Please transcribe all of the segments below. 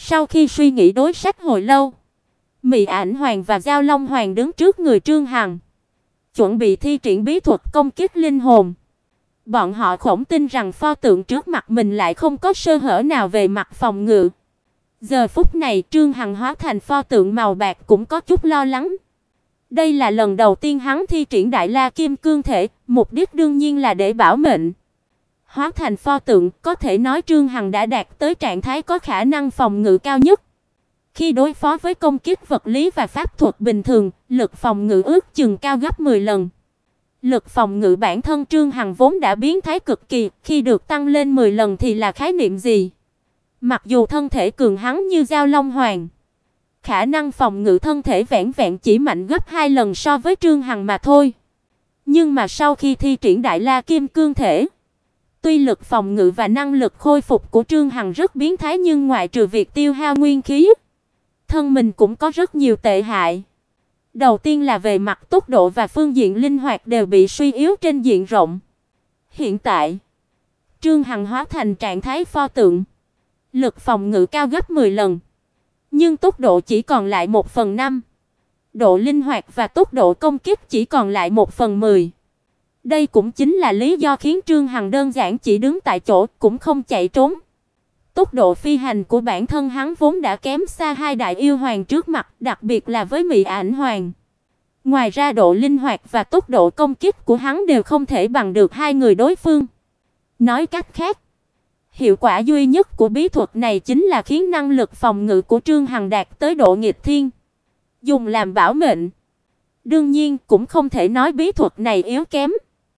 Sau khi suy nghĩ đối sách hồi lâu, Mị Ảnh Hoàng và Giao Long Hoàng đứng trước người Trương Hằng, chuẩn bị thi triển bí thuật công kích linh hồn. Bọn họ không tin rằng pho tượng trước mặt mình lại không có sơ hở nào về mặt phòng ngự. Giờ phút này Trương Hằng hóa thành pho tượng màu bạc cũng có chút lo lắng. Đây là lần đầu tiên hắn thi triển Đại La Kim Cương Thể, mục đích đương nhiên là để bảo mệnh. Hóa thành pho tượng, có thể nói Trương Hằng đã đạt tới trạng thái có khả năng phòng ngự cao nhất. Khi đối phó với công kích vật lý và pháp thuật bình thường, lực phòng ngự ước chừng cao gấp 10 lần. Lực phòng ngự bản thân Trương Hằng vốn đã biến thái cực kỳ, khi được tăng lên 10 lần thì là khái niệm gì? Mặc dù thân thể cường hãn như Giao Long Hoàng, khả năng phòng ngự thân thể vẹn vẹn chỉ mạnh gấp 2 lần so với Trương Hằng mà thôi. Nhưng mà sau khi thi triển Đại La Kim Cương Thể, tuy lực phòng ngự và năng lực khôi phục của Trương Hằng rất biến thái nhưng ngoại trừ việc tiêu hao nguyên khí, thân mình cũng có rất nhiều tệ hại. Đầu tiên là về mặt tốc độ và phương diện linh hoạt đều bị suy yếu trên diện rộng. Hiện tại, Trương Hằng hóa thành trạng thái pho tượng, lực phòng ngự cao gấp 10 lần, nhưng tốc độ chỉ còn lại 1/5. Độ linh hoạt và tốc độ công kích chỉ còn lại 1/10. Đây cũng chính là lý do khiến Trương Hằng đơn giản chỉ đứng tại chỗ cũng không chạy trốn. Tốc độ phi hành của bản thân hắn vốn đã kém xa hai đại yêu hoàng trước mặt, đặc biệt là với Mị Ảnh Hoàng. Ngoài ra độ linh hoạt và tốc độ công kích của hắn đều không thể bằng được hai người đối phương. Nói cách khác, hiệu quả duy nhất của bí thuật này chính là khiến năng lực phòng ngự của Trương Hằng đạt tới độ nghịch thiên, dùng làm bảo mệnh. Đương nhiên, cũng không thể nói bí thuật này yếu kém.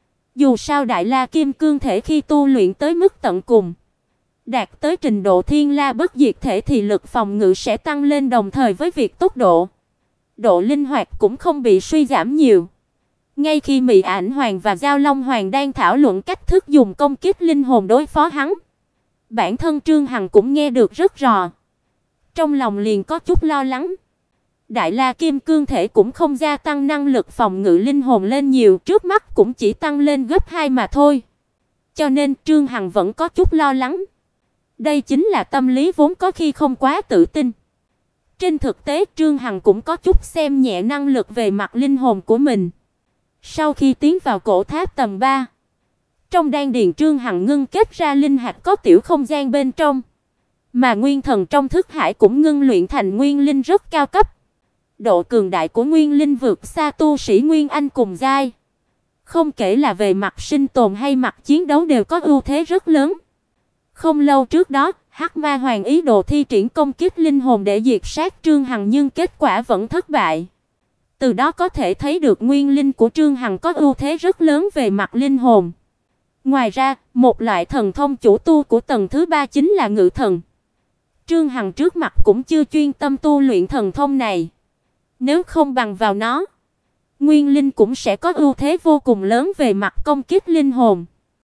Dù sao Đại La Kim Cương Thể khi tu luyện tới mức tận cùng, đạt tới trình độ Thiên La Bất Diệt Thể thì lực phòng ngự sẽ tăng lên đồng thời với việc tốc độ. Độ linh hoạt cũng không bị suy giảm nhiều. Ngay khi Mị Ảnh Hoàng và Giao Long Hoàng đang thảo luận cách thức dùng công kích linh hồn đối phó hắn, bản thân Trương Hằng cũng nghe được rất rõ. Trong lòng liền có chút lo lắng. Đại La Kim Cương Thể cũng không gia tăng năng lực phòng ngự linh hồn lên nhiều, trước mắt cũng chỉ tăng lên gấp 2 mà thôi. Cho nên Trương Hằng vẫn có chút lo lắng. Đây chính là tâm lý vốn có khi không quá tự tin. Trên thực tế Trương Hằng cũng có chút xem nhẹ năng lực về mặt linh hồn của mình. Sau khi tiến vào cổ tháp tầng 3, trong đan điền Trương Hằng ngưng kết ra linh hạch có tiểu không gian bên trong, mà nguyên thần trong thức hải cũng ngưng luyện thành nguyên linh rất cao cấp. Độ cường đại của nguyên linh vượt xa tu sĩ Nguyên Anh cùng giai. Không kể là về mặt sinh tồn hay mặt chiến đấu đều có ưu thế rất lớn. Không lâu trước đó, Hắc Ma Hoàng ý đồ thi triển công kích linh hồn để diệt sát Trương Hằng nhưng kết quả vẫn thất bại. Từ đó có thể thấy được nguyên linh của Trương Hằng có ưu thế rất lớn về mặt linh hồn. Ngoài ra, một loại thần thông chủ tu của tầng thứ 3 chính là ngự thần. Trương Hằng trước mặt cũng chưa chuyên tâm tu luyện thần thông này. Nếu không bằng vào nó, nguyên linh cũng sẽ có ưu thế vô cùng lớn về mặt công kích linh hồn.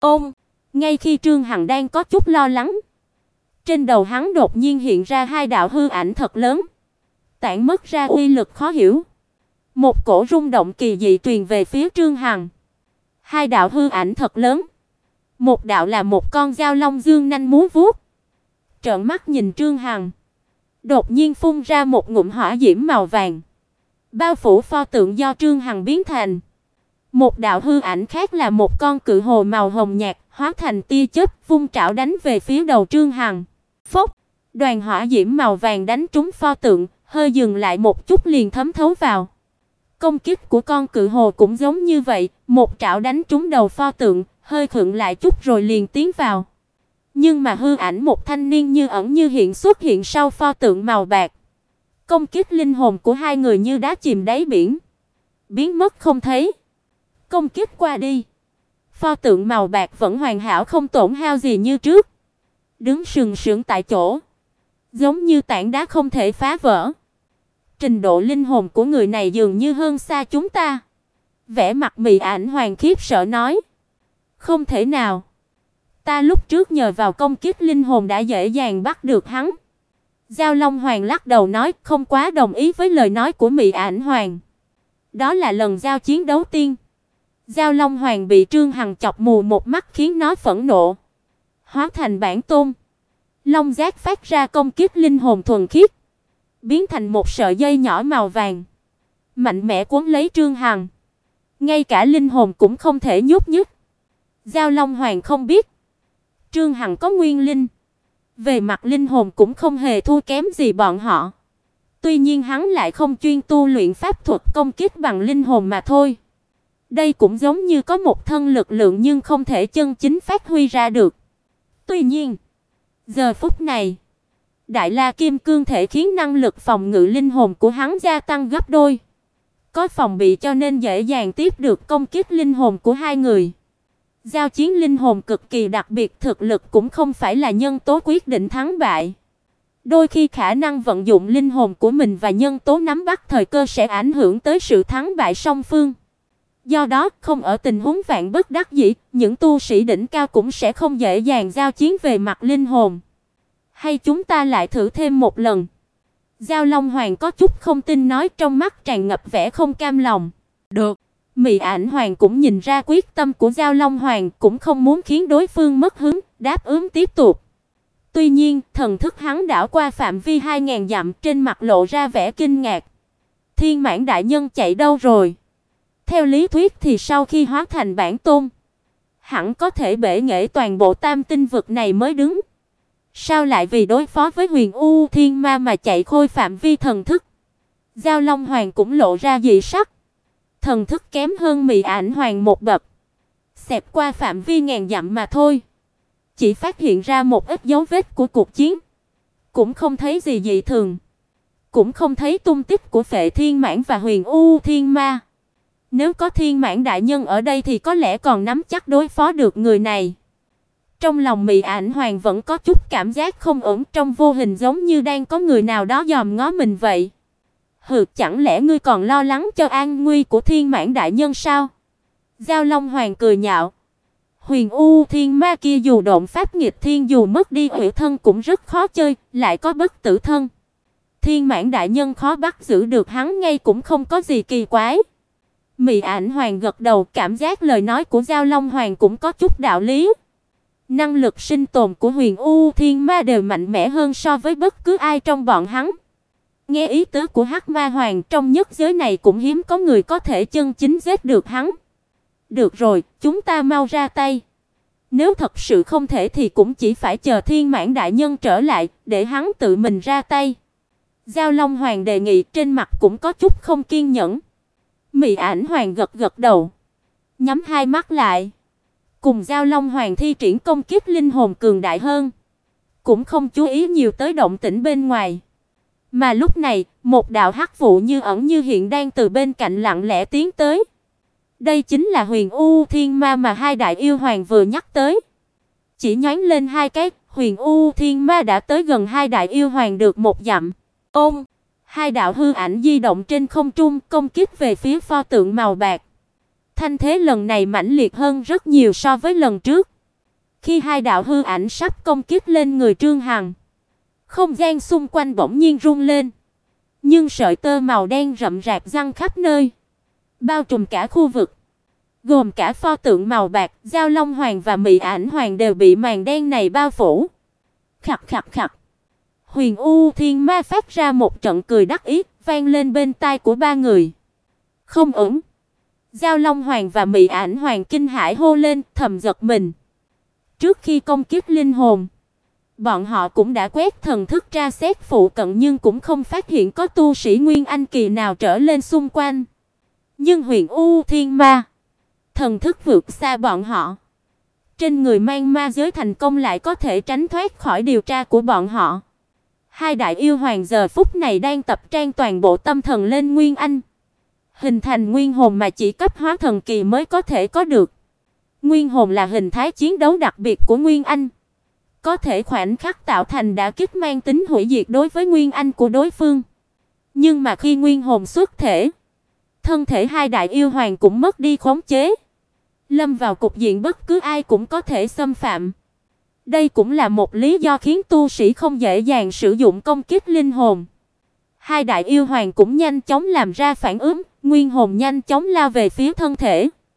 Ngay khi Trương Hằng đang có chút lo lắng, trên đầu hắn đột nhiên hiện ra hai đạo hư ảnh thật lớn, tản mất ra uy lực khó hiểu. Một cổ rung động kỳ dị truyền về phía Trương Hằng. Hai đạo hư ảnh thật lớn, một đạo là một con dao long dương nanh múa vuốt, trợn mắt nhìn Trương Hằng, đột nhiên phun ra một ngụm hỏa diễm màu vàng, bao phủ pho tượng do Trương Hằng biến thành. Một đạo hư ảnh khác là một con cự hồ màu hồng nhạt, hóa thành tia chớp, vung trảo đánh về phía đầu Trương Hằng. Phốc, đoàn hỏa diễm màu vàng đánh trúng pho tượng, hơi dừng lại một chút liền thấm thấu vào. Công kích của con cự hồ cũng giống như vậy, một trảo đánh trúng đầu pho tượng, hơi khựng lại chút rồi liền tiến vào. Nhưng mà hư ảnh một thanh niên như ẩn như hiện xuất hiện sau pho tượng màu bạc. Công kích linh hồn của hai người như đá chìm đáy biển, biến mất không thấy. Công kích qua đi, pho tượng màu bạc vẫn hoàn hảo không tổn hao gì như trước, đứng sừng sững tại chỗ, giống như tảng đá không thể phá vỡ. Trình độ linh hồn của người này dường như hơn xa chúng ta. Vẻ mặt Mị Ảnh Hoàng khiếp sợ nói, không thể nào, ta lúc trước nhờ vào công kích linh hồn đã dễ dàng bắt được hắn. Giao Long Hoàng lắc đầu nói, không quá đồng ý với lời nói của Mị Ảnh Hoàng. Đó là lần giao chiến đấu tiên. Giao Long Hoàng bị Trương Hằng chọc mù một mắt khiến nó phẫn nộ, hóa thành bản tôn, Long giác phát ra công kích linh hồn thuần khiết, biến thành một sợi dây nhỏ màu vàng, mạnh mẽ cuốn lấy Trương Hằng. Ngay cả linh hồn cũng không thể nhúc nhích. Giao Long Hoàng không biết, Trương Hằng có nguyên linh, về mặt linh hồn cũng không hề thua kém gì bọn họ. Tuy nhiên hắn lại không chuyên tu luyện pháp thuật công kích bằng linh hồn mà thôi. Đây cũng giống như có một thân lực lượng nhưng không thể chân chính phát huy ra được. Tuy nhiên, giờ phút này, Đại La Kim Cương thể khiến năng lực phòng ngự linh hồn của hắn gia tăng gấp đôi. Có phòng bị cho nên dễ dàng tiếp được công kích linh hồn của hai người. Giao chiến linh hồn cực kỳ đặc biệt, thực lực cũng không phải là nhân tố quyết định thắng bại. Đôi khi khả năng vận dụng linh hồn của mình và nhân tố nắm bắt thời cơ sẽ ảnh hưởng tới sự thắng bại song phương. Do đó, không ở tình huống vạn bất đắc dĩ, những tu sĩ đỉnh cao cũng sẽ không dễ dàng giao chiến về mặt linh hồn. Hay chúng ta lại thử thêm một lần? Giao Long Hoàng có chút không tin nói, trong mắt tràn ngập vẻ không cam lòng. Được. Mị Ảnh Hoàng cũng nhìn ra quyết tâm của Giao Long Hoàng, cũng không muốn khiến đối phương mất hứng, đáp ứng tiếp tục. Tuy nhiên, thần thức hắn đảo qua phạm vi 2000 dặm, trên mặt lộ ra vẻ kinh ngạc. Thiên Mãn đại nhân chạy đâu rồi? Theo lý thuyết thì sau khi hóa thành bản tôn, hẳn có thể bể nghệ toàn bộ tam tinh vực này mới đúng. Sao lại vì đối phó với Huyền U Thiên Ma mà chạy khôi phạm vi thần thức? Giao Long Hoàng cũng lộ ra dị sắc. Thần thức kém hơn Mị Ảnh Hoàng một bậc, xẹt qua phạm vi ngàn dặm mà thôi, chỉ phát hiện ra một ít dấu vết của cuộc chiến, cũng không thấy gì dị thường, cũng không thấy tung tích của Phệ Thiên Mãn và Huyền U Thiên Ma. Nếu có Thiên Mãn đại nhân ở đây thì có lẽ còn nắm chắc đối phó được người này. Trong lòng Mị Ảnh Hoàng vẫn có chút cảm giác không ổn, trong vô hình giống như đang có người nào đó dòm ngó mình vậy. Hừ, chẳng lẽ ngươi còn lo lắng cho an nguy của Thiên Mãn đại nhân sao? Giao Long Hoàng cười nhạo. Huyền U Thiên Ma kia dù độn pháp nghịch thiên, dù mất đi hủy thân cũng rất khó chơi, lại có bất tử thân. Thiên Mãn đại nhân khó bắt giữ được hắn ngay cũng không có gì kỳ quái. Mị Ảnh Hoàng gật đầu, cảm giác lời nói của Giao Long Hoàng cũng có chút đạo lý. Năng lực sinh tồn của Huyền U Thiên Ma đều mạnh mẽ hơn so với bất cứ ai trong bọn hắn. Nghe ý tứ của Hắc Ma Hoàng, trong nhất giới này cũng hiếm có người có thể chân chính giết được hắn. Được rồi, chúng ta mau ra tay. Nếu thật sự không thể thì cũng chỉ phải chờ Thiên Mãn đại nhân trở lại, để hắn tự mình ra tay. Giao Long Hoàng đề nghị, trên mặt cũng có chút không kiên nhẫn. Mị Ảnh Hoàng gật gật đầu, nhắm hai mắt lại, cùng Giao Long Hoàng thi triển công kích linh hồn cường đại hơn, cũng không chú ý nhiều tới động tĩnh bên ngoài. Mà lúc này, một đạo hắc vụ như ẩn như hiện đang từ bên cạnh lặng lẽ tiến tới. Đây chính là Huyền U Thiên Ma mà hai đại yêu hoàng vừa nhắc tới. Chỉ nhoáng lên hai cái, Huyền U Thiên Ma đã tới gần hai đại yêu hoàng được một dặm. Ôm, hai đạo hư ảnh di động trên không trung, công kích về phía pho tượng màu bạc. Thanh thế lần này mãnh liệt hơn rất nhiều so với lần trước. Khi hai đạo hư ảnh sắp công kích lên người Trương Hằng, không gian xung quanh bỗng nhiên rung lên, nhưng sợi tơ màu đen rậm rạp giăng khắp nơi, bao trùm cả khu vực, gồm cả pho tượng màu bạc, Giao Long Hoàng và Mị Ảnh Hoàng đều bị màn đen này bao phủ. Khặt khặt khặt. Huyền U Thiên Ma phát ra một trận cười đắc ý, vang lên bên tai của ba người. Không ổn. Giao Long Hoàng và Mị Ảnh Hoàng kinh hãi hô lên, thầm giật mình. Trước khi công kích linh hồn, bọn họ cũng đã quét thần thức tra xét phụ cận nhưng cũng không phát hiện có tu sĩ Nguyên Anh kỳ nào trở lên xung quanh. Nhưng Huyền U Thiên Ma, thần thức vượt xa bọn họ. Trên người mang ma giới thành công lại có thể tránh thoát khỏi điều tra của bọn họ. Hai đại yêu hoàng giờ phút này đang tập trang toàn bộ tâm thần lên Nguyên Anh, hình thành nguyên hồn mà chỉ cấp hóa thần kỳ mới có thể có được. Nguyên hồn là hình thái chiến đấu đặc biệt của Nguyên Anh, có thể khoảnh khắc tạo thành đả kích mang tính hủy diệt đối với Nguyên Anh của đối phương. Nhưng mà khi nguyên hồn xuất thể, thân thể hai đại yêu hoàng cũng mất đi khống chế, lâm vào cục diện bất cứ ai cũng có thể xâm phạm. Đây cũng là một lý do khiến tu sĩ không dễ dàng sử dụng công kích linh hồn. Hai đại yêu hoàng cũng nhanh chóng làm ra phản ứng, nguyên hồn nhanh chóng lao về phía thân thể.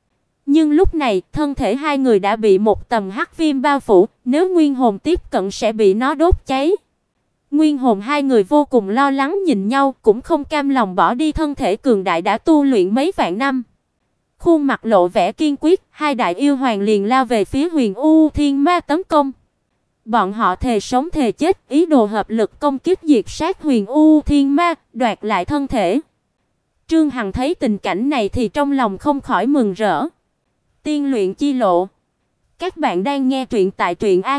Nhưng lúc này, thân thể hai người đã bị một tầng hắc viêm bao phủ, nếu nguyên hồn tiếp cận sẽ bị nó đốt cháy. Nguyên hồn hai người vô cùng lo lắng nhìn nhau, cũng không cam lòng bỏ đi thân thể cường đại đã tu luyện mấy vạn năm. Khuôn mặt lộ vẻ kiên quyết, hai đại yêu hoàng liền lao về phía Huyền U Thiên Ma tấn công. Bọn họ thề sống thề chết, ý đồ hợp lực công kích diệt sát Huyền U Thiên Ma, đoạt lại thân thể. Trương Hằng thấy tình cảnh này thì trong lòng không khỏi mừng rỡ. Tiên luyện chi lộ. Các bạn đang nghe truyện tại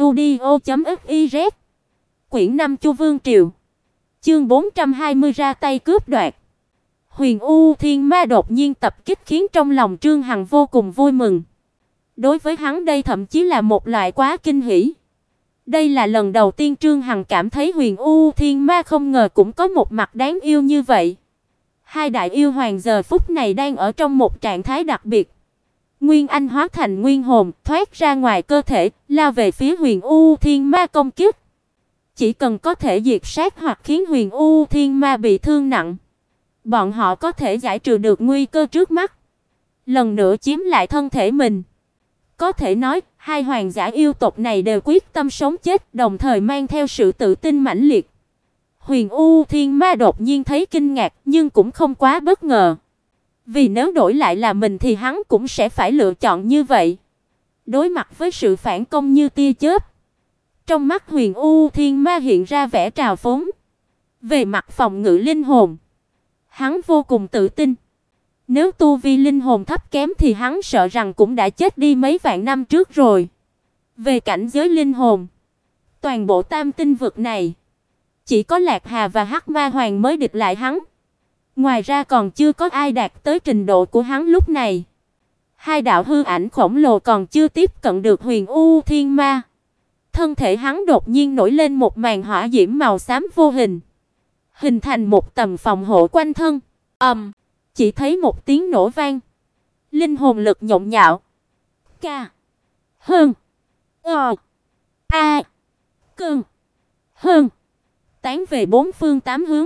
truyệnaudio.fiz. Quyển 5 Chu Vương Triều. Chương 420 ra tay cướp đoạt. Huyền U Thiên Ma đột nhiên tập kích khiến trong lòng Trương Hằng vô cùng vui mừng. Đối với hắn đây thậm chí là một loại quá kinh hỉ. Đây là lần đầu tiên Trương Hằng cảm thấy Huyền U Thiên Ma không ngờ cũng có một mặt đáng yêu như vậy. Hai đại yêu hoàng giờ phút này đang ở trong một trạng thái đặc biệt. Nguyên anh hóa thành nguyên hồn, thoát ra ngoài cơ thể, lao về phía Huyền U Thiên Ma công kích. Chỉ cần có thể diệt sát hoặc khiến Huyền U Thiên Ma bị thương nặng, bọn họ có thể giải trừ được nguy cơ trước mắt, lần nữa chiếm lại thân thể mình. Có thể nói, hai hoàng giả yêu tộc này đều quyết tâm sống chết, đồng thời mang theo sự tự tin mãnh liệt. Huyền U Thiên Ma đột nhiên thấy kinh ngạc, nhưng cũng không quá bất ngờ. Vì nếu đổi lại là mình thì hắn cũng sẽ phải lựa chọn như vậy. Đối mặt với sự phản công như tia chớp, trong mắt Huyền U Thiên Ma hiện ra vẻ trào phúng. Về mặt phòng ngự linh hồn, hắn vô cùng tự tin. Nếu tu vi linh hồn thấp kém thì hắn sợ rằng cũng đã chết đi mấy vạn năm trước rồi. Về cảnh giới linh hồn, toàn bộ Tam Tinh vực này, chỉ có Lạc Hà và Hắc Ma Hoàng mới địch lại hắn. Ngoài ra còn chưa có ai đạt tới trình độ của hắn lúc này. Hai đạo hư ảnh khổng lồ còn chưa tiếp cận được Huyền U Thiên Ma. Thân thể hắn đột nhiên nổi lên một màn hỏa diễm màu xám vô hình, hình thành một tầng phòng hộ quanh thân. Chỉ thấy một tiếng nổ vang, linh hồn lực nhộn nhạo. Ca, hơn, a, cơn, hơn, tán về bốn phương tám hướng.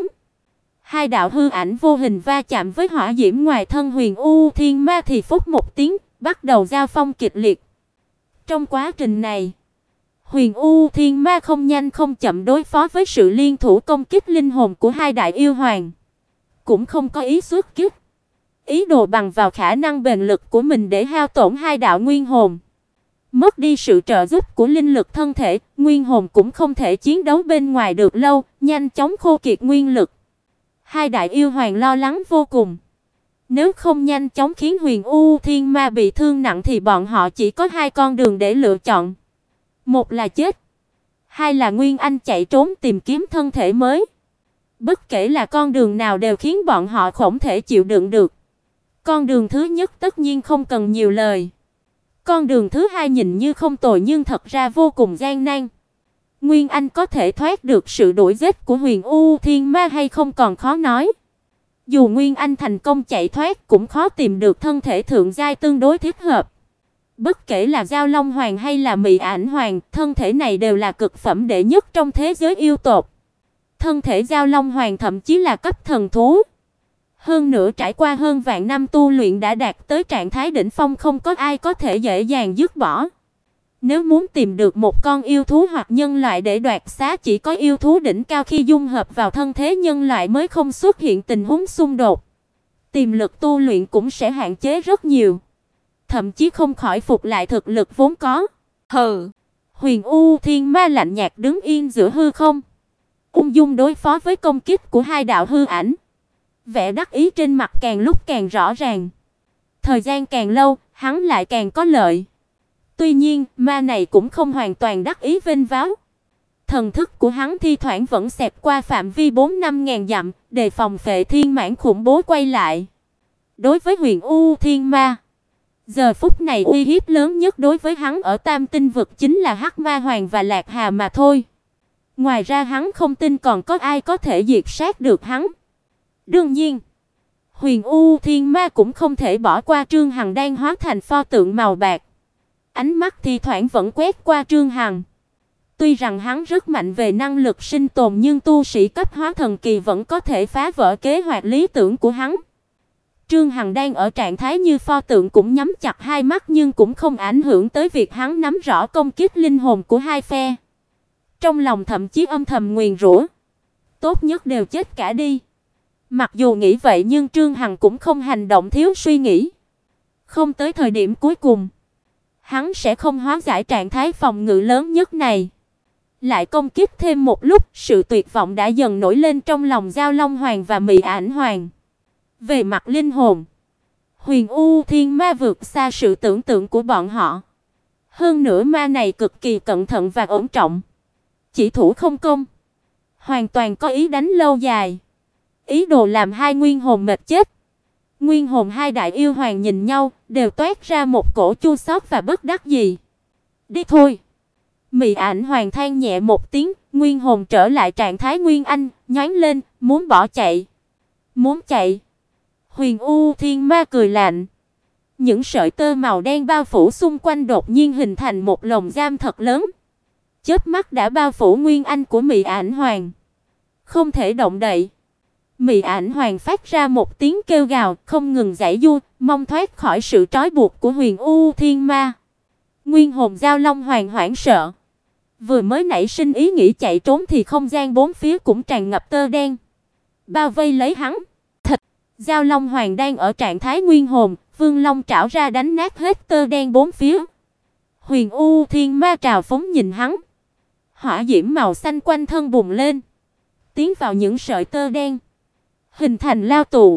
Hai đạo hư ảnh vô hình va chạm với hỏa diễm ngoài thân Huyền U Thiên Ma thì phút một tiếng, bắt đầu giao phong kịch liệt. Trong quá trình này, Huyền U Thiên Ma không nhanh không chậm đối phó với sự liên thủ công kích linh hồn của hai đại yêu hoàng, cũng không có ý xuất kích, ý đồ bằng vào khả năng bền lực của mình để hao tổn hai đạo nguyên hồn. Mất đi sự trợ giúp của linh lực thân thể, nguyên hồn cũng không thể chiến đấu bên ngoài được lâu, nhanh chóng khô kiệt nguyên lực. Hai đại yêu hoàng lo lắng vô cùng. Nếu không nhanh chóng khiến Huyền U Thiên Ma bị thương nặng thì bọn họ chỉ có hai con đường để lựa chọn. Một là chết, hai là Nguyên Anh chạy trốn tìm kiếm thân thể mới. Bất kể là con đường nào đều khiến bọn họ không thể chịu đựng được. Con đường thứ nhất tất nhiên không cần nhiều lời. Con đường thứ hai nhìn như không tồi nhưng thật ra vô cùng gian nan. Nguyên Anh có thể thoát được sự đuổi giết của Huyền U Thiên Ma hay không còn khó nói. Dù Nguyên Anh thành công chạy thoát cũng khó tìm được thân thể thượng giai tương đối thích hợp. Bất kể là Giao Long Hoàng hay là Mị Ảnh Hoàng, thân thể này đều là cực phẩm đệ nhất trong thế giới yêu tộc. Thân thể Giao Long Hoàng thậm chí là cấp thần thú. Hơn nữa trải qua hơn vạn năm tu luyện đã đạt tới trạng thái đỉnh phong, không có ai có thể dễ dàng dứt bỏ. Nếu muốn tìm được một con yêu thú hoặc nhân loại để đoạt xá, chỉ có yêu thú đỉnh cao khi dung hợp vào thân thế nhân loại mới không xuất hiện tình huống xung đột. Tiềm lực tu luyện cũng sẽ hạn chế rất nhiều, thậm chí không khỏi phục lại thực lực vốn có. Hừ. Huyền U Thiên Ma lạnh nhạt đứng yên giữa hư không, ung dung đối phó với công kích của hai đạo hư ảnh. Vẻ đắc ý trên mặt càng lúc càng rõ ràng. Thời gian càng lâu, hắn lại càng có lợi. Tuy nhiên, ma này cũng không hoàn toàn đắc ý vênh váo. Thần thức của hắn thi thoảng vẫn xẹt qua phạm vi 4-5 ngàn dặm, đề phòng Phệ Thiên Mãn khủng bố quay lại. Đối với Huyền U Thiên Ma, giờ phút này uy hiếp lớn nhất đối với hắn ở Tam Tinh vực chính là Hắc Ma Hoàng và Lạc Hà mà thôi. Ngoài ra hắn không tin còn có ai có thể diệt sát được hắn. Đương nhiên, Huyền U Thiên Ma cũng không thể bỏ qua Trương Hằng đang hóa thành pho tượng màu bạc. Ánh mắt thi thoảng vẫn quét qua Trương Hằng. Tuy rằng hắn rất mạnh về năng lực sinh tồn nhưng tu sĩ cấp hóa thần kỳ vẫn có thể phá vỡ kế hoạch lý tưởng của hắn. Trương Hằng đang ở trạng thái như pho tượng cũng nhắm chặt hai mắt nhưng cũng không ảnh hưởng tới việc hắn nắm rõ công kích linh hồn của hai phe. Trong lòng thậm chí âm thầm nguyền rủa, tốt nhất đều chết cả đi. Mặc dù nghĩ vậy nhưng Trương Hằng cũng không hành động thiếu suy nghĩ. Không tới thời điểm cuối cùng, hắn sẽ không hóa giải trạng thái phòng ngự lớn nhất này. Lại công kích thêm một lúc, sự tuyệt vọng đã dần nổi lên trong lòng Giao Long Hoàng và Mị Ảnh Hoàng. Về mặt linh hồn, Huyền U Thiên Ma vượt xa sự tưởng tượng của bọn họ. Hơn nữa ma này cực kỳ cẩn thận và ổn trọng, chỉ thủ không công, hoàn toàn có ý đánh lâu dài, ý đồ làm hai nguyên hồn mệt chết. Nguyên hồn hai đại yêu hoàng nhìn nhau, đều toát ra một cổ chua xót và bất đắc dĩ. Đi thôi. Mị Ảnh Hoàng than nhẹ một tiếng, nguyên hồn trở lại trạng thái nguyên anh, nhoáng lên, muốn bỏ chạy. Muốn chạy? Huyền U Thiên Ma cười lạnh. Những sợi tơ màu đen bao phủ xung quanh đột nhiên hình thành một lồng giam thật lớn. Chớp mắt đã bao phủ nguyên anh của Mị Ảnh Hoàng. Không thể động đậy. Mị Ảnh Hoàng phát ra một tiếng kêu gào, không ngừng giãy giụa, mong thoát khỏi sự trói buộc của Huyền U Thiên Ma. Nguyên hồn Giao Long Hoàng hoảng sợ. Vừa mới nảy sinh ý nghĩ chạy trốn thì không gian bốn phía cũng tràn ngập tơ đen, bao vây lấy hắn. Giao Long Hoàng đang ở trạng thái nguyên hồn, Vương Long trảo ra đánh nát hết tơ đen bốn phía. Huyền U Thiên Ma trào phóng nhìn hắn. Hỏa diễm màu xanh quanh thân bùng lên, tiến vào những sợi tơ đen, hình thành lao tù.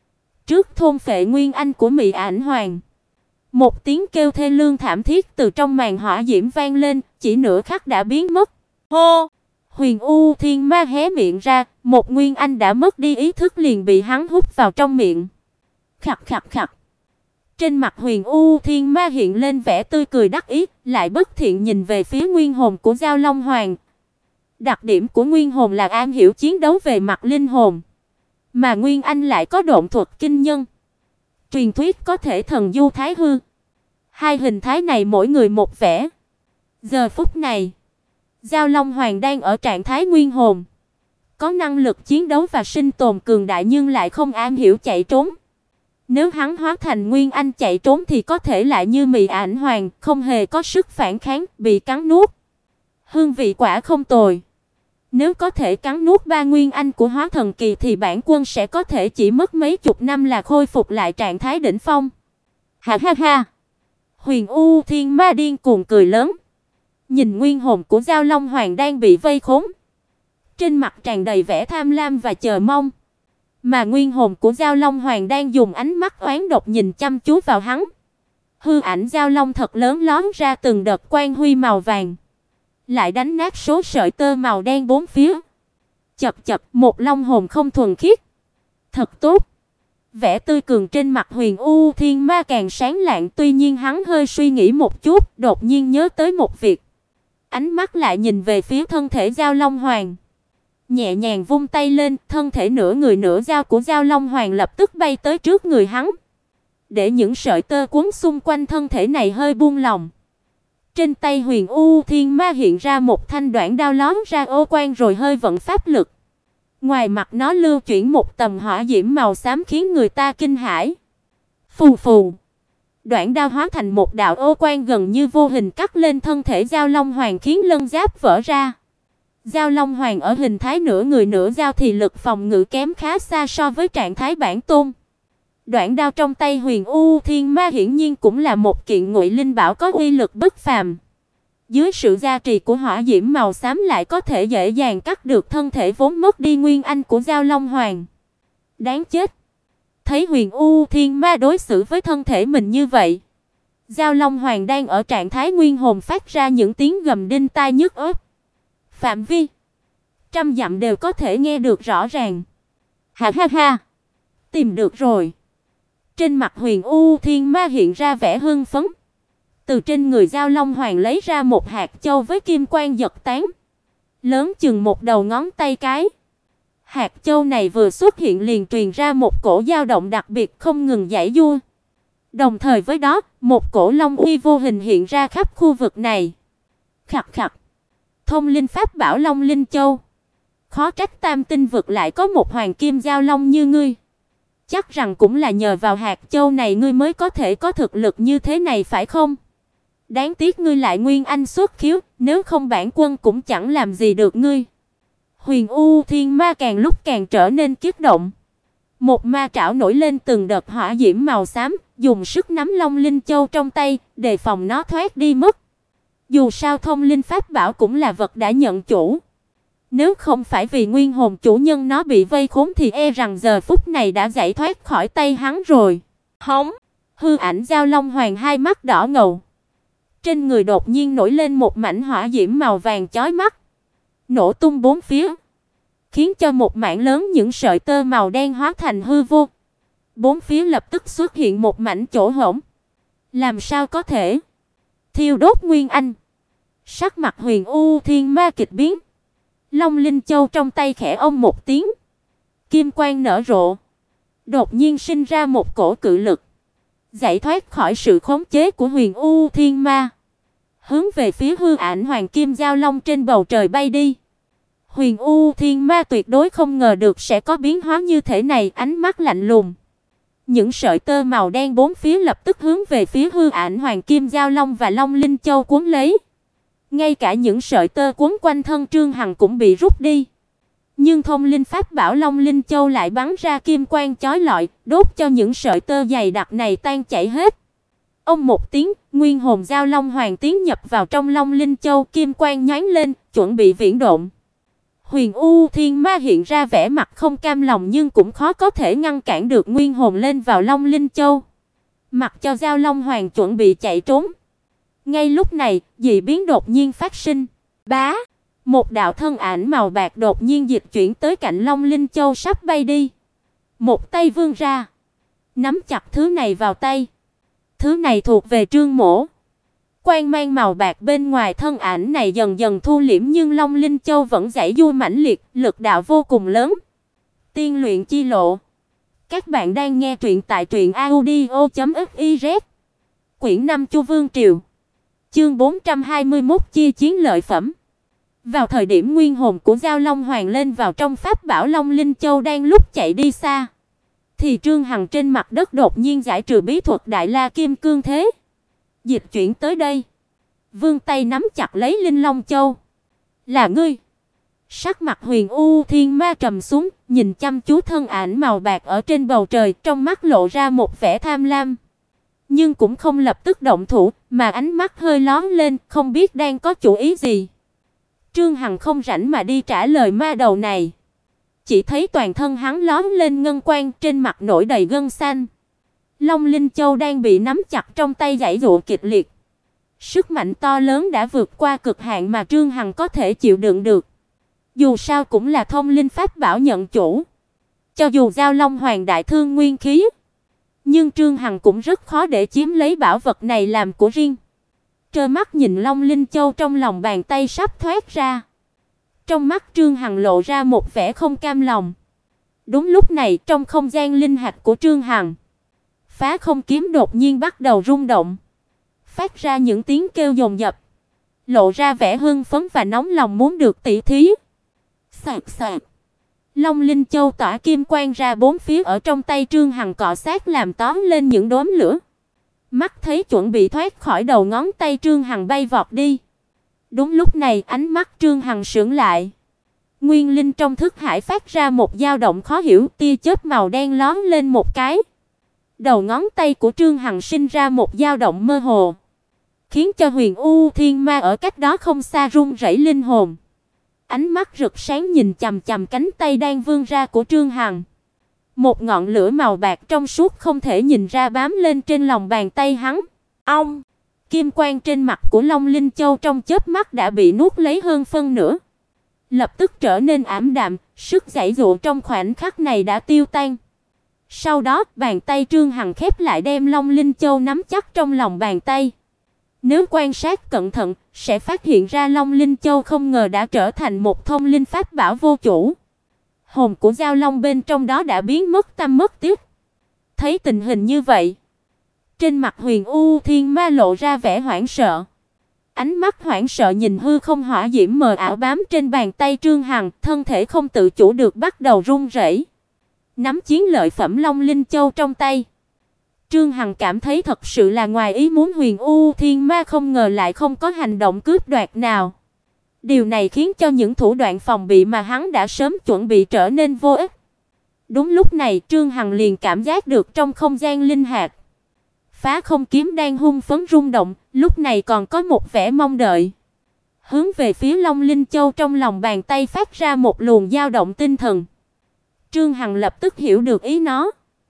Trước thôn phệ nguyên anh của Mị Ảnh Hoàng, một tiếng kêu thê lương thảm thiết từ trong màn hỏa diễm vang lên, chỉ nửa khắc đã biến mất. Hô! Huyền U Thiên Ma hé miệng ra, một nguyên anh đã mất đi ý thức liền bị hắn hút vào trong miệng. Khặt khặt khặt. Trên mặt Huyền U Thiên Ma hiện lên vẻ tươi cười đắc ý, lại bất thiện nhìn về phía nguyên hồn của Giao Long Hoàng. Đặc điểm của nguyên hồn là am hiểu chiến đấu về mặt linh hồn, mà nguyên anh lại có độn thuật kinh nhân. Truyền thuyết có thể thần du thái hư. Hai hình thái này mỗi người một vẻ. Giờ phút này, Giao Long Hoàng đang ở trạng thái nguyên hồn, có năng lực chiến đấu và sinh tồn cường đại nhưng lại không am hiểu chạy trốn. Nếu hắn hóa thành nguyên anh chạy trốn thì có thể lại như Mị Ảnh Hoàng, không hề có sức phản kháng, bị cắn nuốt. Hương vị quả không tồi. Nếu có thể cắn nuốt ba nguyên anh của hóa thần kỳ thì bản quân sẽ có thể chỉ mất mấy chục năm là khôi phục lại trạng thái đỉnh phong. Ha ha ha. Huyền U Thiên Ma điên cuồng cười lớn. Nhìn nguyên hồn của Giao Long Hoàng đang bị vây khốn, trên mặt tràn đầy vẻ tham lam và chờ mong, mà nguyên hồn của Giao Long Hoàng đang dùng ánh mắt oán độc nhìn chăm chú vào hắn. Hư ảnh Giao Long thật lớn lóe ra từng đợt quang huy màu vàng, lại đánh nát số sợi tơ màu đen bốn phía. Chập chập, một long hồn không thuần khiết. Thật tốt. Vẻ tươi cường trên mặt Huyền U Thiên Ma càng sáng lạng, tuy nhiên hắn hơi suy nghĩ một chút, đột nhiên nhớ tới một việc. Ánh mắt lại nhìn về phía thân thể Giao Long Hoàng. Nhẹ nhàng vung tay lên, thân thể nửa người nửa dao của Giao Long Hoàng lập tức bay tới trước người hắn. Để những sợi tơ quấn xung quanh thân thể này hơi buông lỏng. Trên tay Huyền U Thiên Ma hiện ra một thanh đoạn đao lóe ra ô quang rồi hơi vận pháp lực. Ngoài mặt nó lưu chuyển một tầm hỏa diễm màu xám khiến người ta kinh hãi. Phù phù. Đoạn đao hóa thành một đạo ô quang gần như vô hình cắt lên thân thể Giao Long Hoàng khiến lân giáp vỡ ra. Giao Long Hoàng ở hình thái nửa người nửa dao thì lực phòng ngự kém khá xa so với trạng thái bản tôn. Đoạn đao trong tay Huyền U Thiên Ma hiển nhiên cũng là một kiện ngụy linh bảo có uy lực bất phàm. Dưới sự gia trì của hỏa diễm màu xám lại có thể dễ dàng cắt được thân thể vốn mất đi nguyên anh của Giao Long Hoàng. Đáng chết. Thấy Huyền U Thiên Ma đối xử với thân thể mình như vậy, Giao Long Hoàng đang ở trạng thái nguyên hồn phát ra những tiếng gầm đinh tai nhức óc. Phạm vi trăm dặm đều có thể nghe được rõ ràng. Ha ha ha. Tìm được rồi. Trên mặt Huyền U Thiên Ma hiện ra vẻ hưng phấn. Từ trên người Giao Long Hoàng lấy ra một hạt châu với kim quang giật tán, lớn chừng một đầu ngón tay cái. Hạt châu này vừa xuất hiện liền truyền ra một cổ dao động đặc biệt không ngừng giãy giụa. Đồng thời với đó, một cổ long uy vô hình hiện ra khắp khu vực này. Khặt khặt. Thông linh pháp bảo Long Linh Châu. Khó trách Tam Tinh vực lại có một hoàng kim giao long như ngươi. Chắc rằng cũng là nhờ vào hạt châu này ngươi mới có thể có thực lực như thế này phải không? Đáng tiếc ngươi lại nguyên anh xuất khiếu, nếu không bản quân cũng chẳng làm gì được ngươi. Huyền U Thiên Ma càng lúc càng trở nên kích động. Một ma trảo nổi lên từng đợt hỏa diễm màu xám, dùng sức nắm Long Linh Châu trong tay, đề phòng nó thoát đi mất. Dù sao thông linh pháp bảo cũng là vật đã nhận chủ. Nếu không phải vì nguyên hồn chủ nhân nó bị vây khốn thì e rằng giờ phút này đã giải thoát khỏi tay hắn rồi. Hống! Hư ảnh Giao Long Hoàng hai mắt đỏ ngầu. Trên người đột nhiên nổi lên một mảnh hỏa diễm màu vàng chói mắt, nổ tung bốn phía, khiến cho một mảng lớn những sợi tơ màu đen hóa thành hư vô. Bốn phía lập tức xuất hiện một mảnh chỗ hổng. Làm sao có thể? Thiêu đốt nguyên anh. Sắc mặt Huyền U Thiên Ma kịch biến. Long Linh Châu trong tay khẽ ông một tiếng, kim quang nở rộ, đột nhiên sinh ra một cổ cự lực, giải thoát khỏi sự khống chế của Huyền U Thiên Ma, hướng về phía hư ảnh hoàng kim giao long trên bầu trời bay đi. Huyền U Thiên Ma tuyệt đối không ngờ được sẽ có biến hóa như thế này, ánh mắt lạnh lùng. Những sợi tơ màu đen bốn phía lập tức hướng về phía hư ảnh hoàng kim giao long và Long Linh Châu cuốn lấy. Ngay cả những sợi tơ cuốn quanh thân Trương Hằng cũng bị rút đi. Nhưng thông linh pháp bảo Long Linh Châu lại bắn ra kim quang chói lọi, đốt cho những sợi tơ dày đặc này tan chảy hết. Ông một tiếng, nguyên hồn Giao Long Hoàng tiến nhập vào trong Long Linh Châu, kim quang nhoáng lên, chuẩn bị viễn độn. Huyền U Thiên Ma hiện ra vẻ mặt không cam lòng nhưng cũng khó có thể ngăn cản được nguyên hồn lên vào Long Linh Châu. Mặc cho Giao Long Hoàng chuẩn bị chạy trốn. Ngay lúc này, dị biến đột nhiên phát sinh. Bá, một đạo thân ảnh màu bạc đột nhiên dịch chuyển tới cạnh Long Linh Châu sắp bay đi. Một tay vươn ra, nắm chặt thứ này vào tay. Thứ này thuộc về Trương Mỗ. Quang mang màu bạc bên ngoài thân ảnh này dần dần thu liễm nhưng Long Linh Châu vẫn giãy giụa mãnh liệt, lực đạo vô cùng lớn. Tiên luyện chi lộ. Các bạn đang nghe truyện tại truyệnaudio.fiz. Quyển 5 Chu Vương Triều. Chương 421 chia chiến lợi phẩm. Vào thời điểm nguyên hồn của Giao Long Hoàng lên vào trong pháp bảo Long Linh Châu đang lúc chạy đi xa, thì Trương Hằng trên mặt đất đột nhiên giải trừ bí thuật Đại La Kim Cương Thế, dịch chuyển tới đây, vươn tay nắm chặt lấy Linh Long Châu. "Là ngươi?" Sắc mặt Huyền U Thiên Ma trầm xuống, nhìn chăm chú thân ảnh màu bạc ở trên bầu trời, trong mắt lộ ra một vẻ tham lam. Nhưng cũng không lập tức động thủ, mà ánh mắt hơi lóe lên, không biết đang có chủ ý gì. Trương Hằng không rảnh mà đi trả lời ma đầu này. Chỉ thấy toàn thân hắn lóe lên ngân quang, trên mặt nổi đầy gân xanh. Long Linh Châu đang bị nắm chặt trong tay giãy giụa kịch liệt. Sức mạnh to lớn đã vượt qua cực hạn mà Trương Hằng có thể chịu đựng được. Dù sao cũng là thông linh pháp bảo nhận chủ. Cho dù Giao Long Hoàng đại thương nguyên khí, nhưng Trương Hằng cũng rất khó để chiếm lấy bảo vật này làm của riêng. Trơ mắt nhìn Long Linh Châu trong lòng bàn tay sắp thoát ra. Trong mắt Trương Hằng lộ ra một vẻ không cam lòng. Đúng lúc này, trong không gian linh hạch của Trương Hằng, Phá Không kiếm đột nhiên bắt đầu rung động, phát ra những tiếng kêu dồn dập, lộ ra vẻ hưng phấn và nóng lòng muốn được tỉ thí. Sạc sạc. Long Linh Châu tỏa kim quang ra bốn phía ở trong tay Trương Hằng cọ sát làm tóm lên những đốm lửa. Mắt thấy chuẩn bị thoát khỏi đầu ngón tay Trương Hằng bay vọt đi. Đúng lúc này, ánh mắt Trương Hằng sững lại. Nguyên linh trong thức hải phát ra một dao động khó hiểu, tia chớp màu đen lóe lên một cái. Đầu ngón tay của Trương Hằng sinh ra một dao động mơ hồ, khiến cho Huyền U Thiên Ma ở cách đó không xa run rẩy linh hồn. Ánh mắt rực sáng nhìn chằm chằm cánh tay đang vươn ra của Trương Hằng. Một ngọn lửa màu bạc trong suốt không thể nhìn ra bám lên trên lòng bàn tay hắn. Ong! Kim quang trên mặt của Long Linh Châu trong chớp mắt đã bị nuốt lấy hơn phân nửa. Lập tức trở nên ảm đạm, sức giãy giụa trong khoảnh khắc này đã tiêu tan. Sau đó, bàn tay Trương Hằng khép lại đem Long Linh Châu nắm chắc trong lòng bàn tay. Nếu quan sát cẩn thận, sẽ phát hiện ra Long Linh Châu không ngờ đã trở thành một thông linh pháp bảo vô chủ. Hồn của Giao Long bên trong đó đã biến mất tăm mất tích. Thấy tình hình như vậy, trên mặt Huyền U Thiên Ma lộ ra vẻ hoảng sợ. Ánh mắt hoảng sợ nhìn hư không hỏa diễm mờ ảo bám trên bàn tay Trương Hằng, thân thể không tự chủ được bắt đầu run rẩy. nắm chiến lợi phẩm Long Linh Châu trong tay. Trương Hằng cảm thấy thật sự là ngoài ý muốn, Huyền U Thiên Ma không ngờ lại không có hành động cướp đoạt nào. Điều này khiến cho những thủ đoạn phòng bị mà hắn đã sớm chuẩn bị trở nên vô ích. Đúng lúc này, Trương Hằng liền cảm giác được trong không gian linh hạt, Phá Không Kiếm đang hung phấn rung động, lúc này còn có một vẻ mong đợi. Hướng về phía Long Linh Châu trong lòng bàn tay phát ra một luồng dao động tinh thần. Trương Hằng lập tức hiểu được ý nó.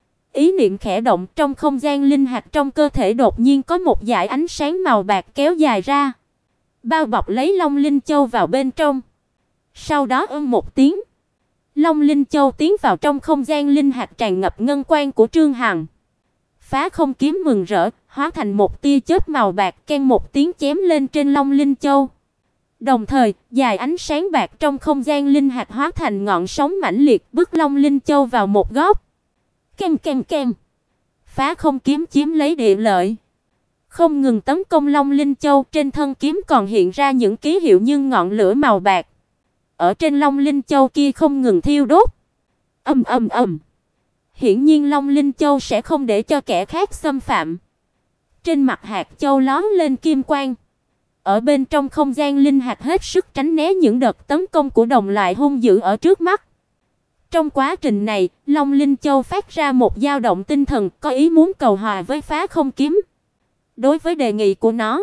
Ý niệm khẽ động, trong không gian linh hạt trong cơ thể đột nhiên có một dải ánh sáng màu bạc kéo dài ra, bao bọc lấy Long Linh Châu vào bên trong. Sau đó một tiếng, Long Linh Châu tiến vào trong không gian linh hạt tràn ngập ngân quang của Trương Hằng. Phá Không Kiếm mừng rỡ, hóa thành một tia chớp màu bạc, keng một tiếng chém lên trên Long Linh Châu. Đồng thời, dải ánh sáng bạc trong không gian linh hạt hóa thành ngọn sóng mãnh liệt, bức Long Linh Châu vào một góc. Keng keng keng. Phá Không Kiếm chiếm lấy địa lợi, không ngừng tấn công Long Linh Châu, trên thân kiếm còn hiện ra những ký hiệu như ngọn lửa màu bạc. Ở trên Long Linh Châu kia không ngừng thiêu đốt. Ầm ầm ầm. Hiển nhiên Long Linh Châu sẽ không để cho kẻ khác xâm phạm. Trên mặt hạt châu lóe lên kim quang. Ở bên trong không gian linh hạt hết sức tránh né những đợt tấn công của đồng loại hung dữ ở trước mắt. Trong quá trình này, Long Linh Châu phát ra một dao động tinh thần, có ý muốn cầu hòa với Phá Không Kiếm. Đối với đề nghị của nó,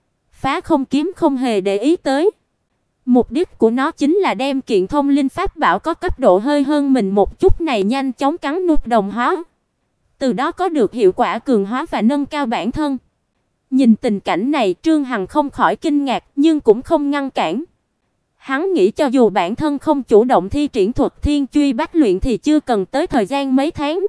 Phá Không Kiếm không hề để ý tới. Mục đích của nó chính là đem kiện thông linh pháp bảo có cấp độ hơi hơn mình một chút này nhanh chóng cắn nuốt đồng hóa, từ đó có được hiệu quả cường hóa và nâng cao bản thân. Nhìn tình cảnh này, Trương Hằng không khỏi kinh ngạc nhưng cũng không ngăn cản. Hắn nghĩ cho dù bản thân không chủ động thi triển thuật Thiên Truy Bách Luyện thì chưa cần tới thời gian mấy tháng,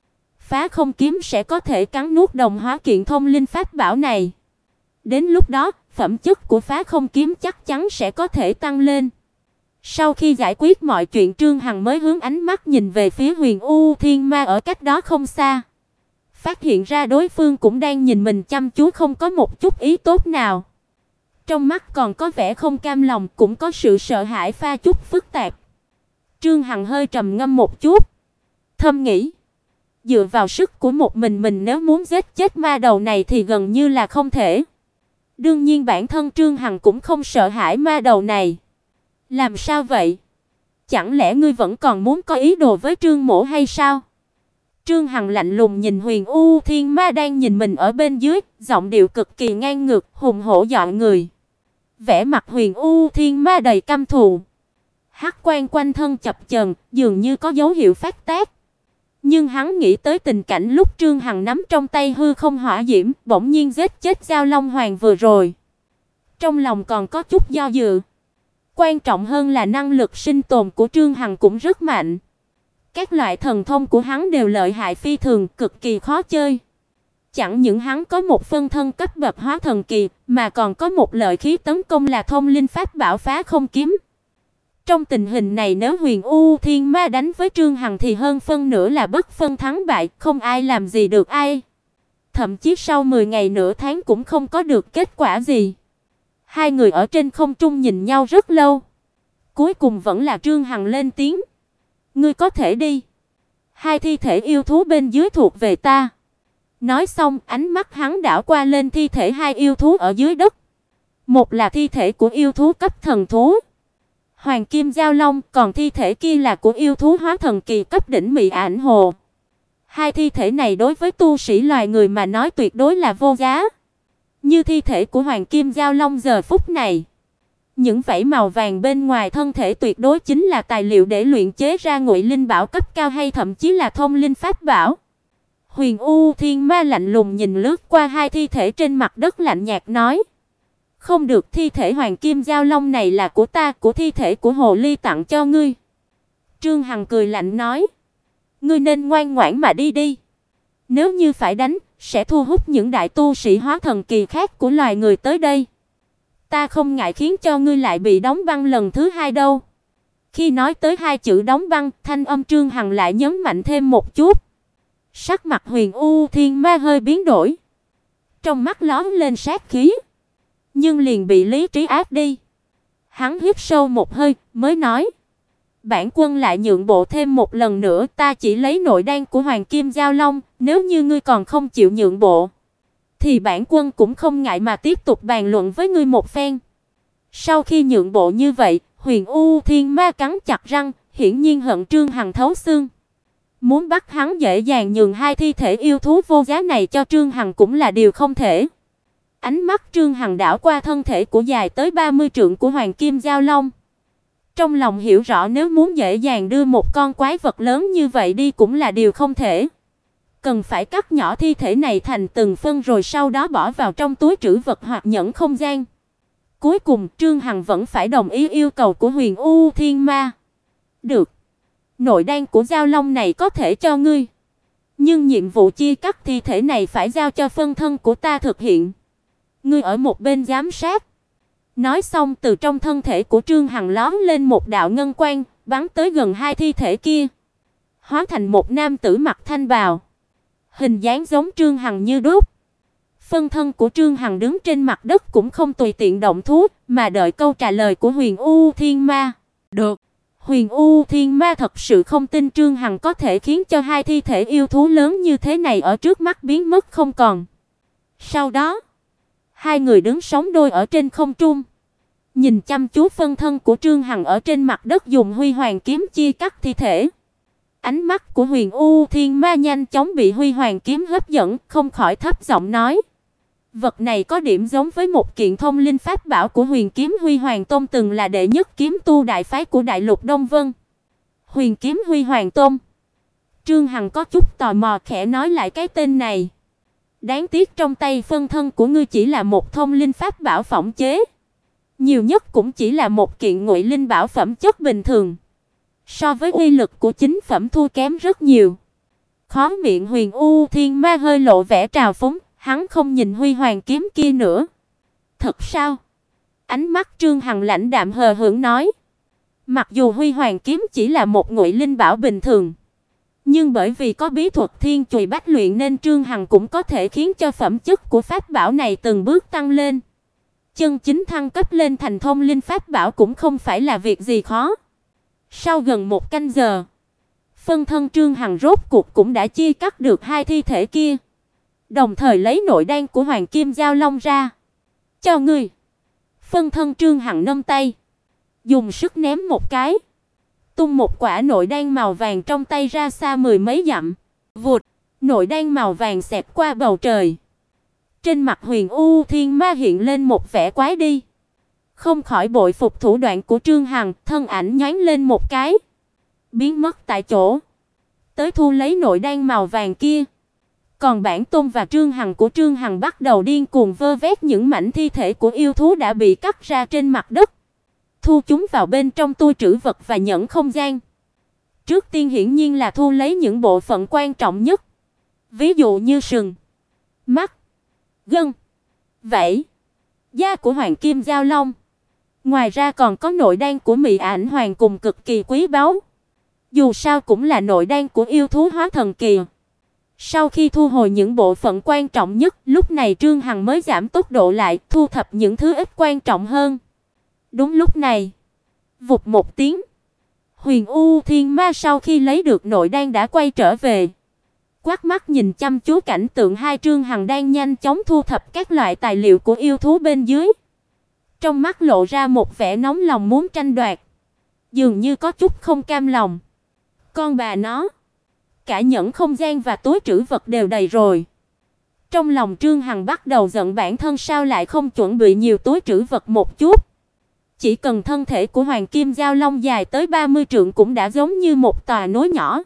Phá Không Kiếm sẽ có thể cắn nuốt đồng hóa kiện thông linh pháp bảo này. Đến lúc đó, phẩm chất của Phá Không Kiếm chắc chắn sẽ có thể tăng lên. Sau khi giải quyết mọi chuyện, Trương Hằng mới hướng ánh mắt nhìn về phía Huyền U Thiên Ma ở cách đó không xa. Phát hiện ra đối phương cũng đang nhìn mình chăm chú, không có một chút ý tốt nào. Trong mắt còn có vẻ không cam lòng, cũng có sự sợ hãi pha chút phức tạp. Trương Hằng hơi trầm ngâm một chút, thầm nghĩ, dựa vào sức của một mình nếu muốn giết chết ma đầu này thì gần như là không thể. Đương nhiên bản thân Trương Hằng cũng không sợ hãi ma đầu này. Làm sao vậy? Chẳng lẽ ngươi vẫn còn muốn có ý đồ với Trương mỗ hay sao? Trương Hằng lạnh lùng nhìn Huyền U Thiên Ma đang nhìn mình ở bên dưới, giọng điệu cực kỳ ngang ngược, hùng hổ dọa người. Vẻ mặt Huyền U Thiên Ma đầy căm thù. Hắc quang quanh thân chập chờn, dường như có dấu hiệu phát tác. Nhưng hắn nghĩ tới tình cảnh lúc Trương Hằng nắm trong tay hư không hỏa diễm, bỗng nhiên giết chết Giao Long Hoàng vừa rồi. Trong lòng còn có chút do dự. Quan trọng hơn là năng lực sinh tồn của Trương Hằng cũng rất mạnh. Các loại thần thông của hắn đều lợi hại phi thường, cực kỳ khó chơi. Chẳng những hắn có một phân thân cấp bậc hóa thần kỳ, mà còn có một lợi khí tấn công là thông linh pháp bảo Phá Không Kiếm. Trong tình hình này, nếu Huyền U Thiên Ma đánh với Trương Hằng thì hơn phân nửa là bất phân thắng bại, không ai làm gì được ai. Thậm chí sau 10 ngày nửa tháng cũng không có được kết quả gì. Hai người ở trên không trung nhìn nhau rất lâu. Cuối cùng vẫn là Trương Hằng lên tiếng. Ngươi có thể đi. Hai thi thể yêu thú bên dưới thuộc về ta. Nói xong, ánh mắt hắn đảo qua lên thi thể hai yêu thú ở dưới đất. Một là thi thể của yêu thú cấp thần thú Hoàng Kim Giao Long, còn thi thể kia là của yêu thú hóa thần kỳ cấp đỉnh Mị Ảnh Hồ. Hai thi thể này đối với tu sĩ loài người mà nói tuyệt đối là vô giá. Như thi thể của Hoàng Kim Giao Long giờ phút này, những vảy màu vàng bên ngoài thân thể tuyệt đối chính là tài liệu để luyện chế ra ngụy linh bảo cấp cao hay thậm chí là thông linh pháp bảo. Huyền U Thiên Ma lạnh lùng nhìn lướt qua hai thi thể trên mặt đất, lạnh nhạt nói: "Không được, thi thể Hoàng Kim Giao Long này là của ta, của thi thể của hồ ly tặng cho ngươi." Trương Hằng cười lạnh nói: "Ngươi nên ngoan ngoãn mà đi đi. Nếu như phải đánh, sẽ thu hút những đại tu sĩ hóa thần kỳ khác của loài người tới đây. Ta không ngại khiến cho ngươi lại bị đóng băng lần thứ hai đâu." Khi nói tới hai chữ đóng băng, thanh âm Trương Hằng lại nhấn mạnh thêm một chút. Sắc mặt Huyền U Thiên Ma hơi biến đổi, trong mắt lóe lên sát khí, nhưng liền bị lý trí áp đi. Hắn hít sâu một hơi, mới nói: Bản quân lại nhượng bộ thêm một lần nữa, ta chỉ lấy nội đan của Hoàng Kim Giao Long, nếu như ngươi còn không chịu nhượng bộ, thì bản quân cũng không ngại mà tiếp tục bàn luận với ngươi một phen. Sau khi nhượng bộ như vậy, Huyền U Thiên Ma cắn chặt răng, hiển nhiên hận Trương Hằng thấu xương. Muốn bắt hắn dễ dàng nhường hai thi thể yêu thú vô giá này cho Trương Hằng cũng là điều không thể. Ánh mắt Trương Hằng đảo qua thân thể của dài tới 30 trượng của Hoàng Kim Giao Long. Trong lòng hiểu rõ nếu muốn dễ dàng đưa một con quái vật lớn như vậy đi cũng là điều không thể. Cần phải cắt nhỏ thi thể này thành từng phân rồi sau đó bỏ vào trong túi trữ vật hoặc nhẫn không gian. Cuối cùng Trương Hằng vẫn phải đồng ý yêu cầu của Huyền U Thiên Ma. Được, nội đan của Giao Long này có thể cho ngươi, nhưng nhiệm vụ chia cắt thi thể này phải giao cho phân thân của ta thực hiện. Ngươi ở một bên giám sát. Nói xong, từ trong thân thể của Trương Hằng lóe lên một đạo ngân quang, bắn tới gần hai thi thể kia, hóa thành một nam tử mặc thanh bào, hình dáng giống Trương Hằng như đúc. Phân thân của Trương Hằng đứng trên mặt đất cũng không tùy tiện động thủ, mà đợi câu trả lời của Huyền U Thiên Ma. Được. Huyền U Thiên Ma thật sự không tin Trương Hằng có thể khiến cho hai thi thể yêu thú lớn như thế này ở trước mắt biến mất không còn. Sau đó, hai người đứng sóng đôi ở trên không trung, nhìn chăm chú phân thân của Trương Hằng ở trên mặt đất dùng Huy Hoàng kiếm chia cắt thi thể. Ánh mắt của Huyền U Thiên Ma nhanh chóng bị Huy Hoàng kiếm hấp dẫn, không khỏi thấp giọng nói: "Vật này có điểm giống với một kiện thông linh pháp bảo của Huyền Kiếm Huy Hoàng Tông, từng là đệ nhất kiếm tu đại phái của đại lục Đông Vân." Huyền Kiếm Huy Hoàng Tông. Trương Hằng có chút tò mò khẽ nói lại cái tên này. Đáng tiếc trong tay phân thân của ngươi chỉ là một thông linh pháp bảo phỏng chế, nhiều nhất cũng chỉ là một kiện ngụy linh bảo phẩm chất bình thường, so với uy lực của chính phẩm thua kém rất nhiều. Khóe miệng Huyền U Thiên Ma hơi lộ vẻ trào phúng, hắn không nhìn Huy Hoàng kiếm kia nữa. Thật sao? Ánh mắt Trương Hằng lãnh đạm hờ hững nói. Mặc dù Huy Hoàng kiếm chỉ là một ngụy linh bảo bình thường, nhưng bởi vì có bí thuật Thiên Chùy Bách Luyện nên Trương Hằng cũng có thể khiến cho phẩm chất của pháp bảo này từng bước tăng lên. Chân chính thăng cấp lên thành thông linh pháp bảo cũng không phải là việc gì khó. Sau gần một canh giờ, phân thân Trương Hằng rốt cuộc cũng đã chia cắt được hai thi thể kia, đồng thời lấy nội đan của Hoàng Kim Giao Long ra. "Cho ngươi." Phân thân Trương Hằng nâng tay, dùng sức ném một cái, tung một quả nội đan màu vàng trong tay ra xa mười mấy dặm. Vụt, nội đan màu vàng xẹt qua bầu trời. Trên mặt Huyền U Thiên Ma hiện lên một vẻ quái đi, không khỏi bội phục thủ đoạn của Trương Hằng, thân ảnh nhoáng lên một cái, biến mất tại chỗ. Tới thu lấy nội đan màu vàng kia. Còn bản tôn và Trương Hằng của Trương Hằng bắt đầu điên cuồng vơ vét những mảnh thi thể của yêu thú đã bị cắt ra trên mặt đất, thu chúng vào bên trong túi trữ vật và nhẫn không gian. Trước tiên hiển nhiên là thu lấy những bộ phận quan trọng nhất, ví dụ như sừng, mắt, gân, vảy, da của Hoàng Kim Giao Long. Ngoài ra còn có nội đan của Mị Ảnh Hoàng cùng cực kỳ quý báu. Dù sao cũng là nội đan của yêu thú hóa thần kỳ. Sau khi thu hồi những bộ phận quan trọng nhất, lúc này Trương Hằng mới giảm tốc độ lại, thu thập những thứ ít quan trọng hơn. Đúng lúc này, vụt một tiếng, Huyền U Thiên Ma sau khi lấy được nội đan đã quay trở về. Quát mắt nhìn chăm chú cảnh tượng hai Trương Hằng đang nhanh chóng thu thập các loại tài liệu của yêu thú bên dưới. Trong mắt lộ ra một vẻ nóng lòng muốn tranh đoạt, dường như có chút không cam lòng. Con bà nó, cả nhẫn không gian và túi trữ vật đều đầy rồi. Trong lòng Trương Hằng bắt đầu giận bản thân sao lại không chuẩn bị nhiều túi trữ vật một chút. Chỉ cần thân thể của Hoàng Kim Giao Long dài tới 30 trượng cũng đã giống như một tòa núi nhỏ,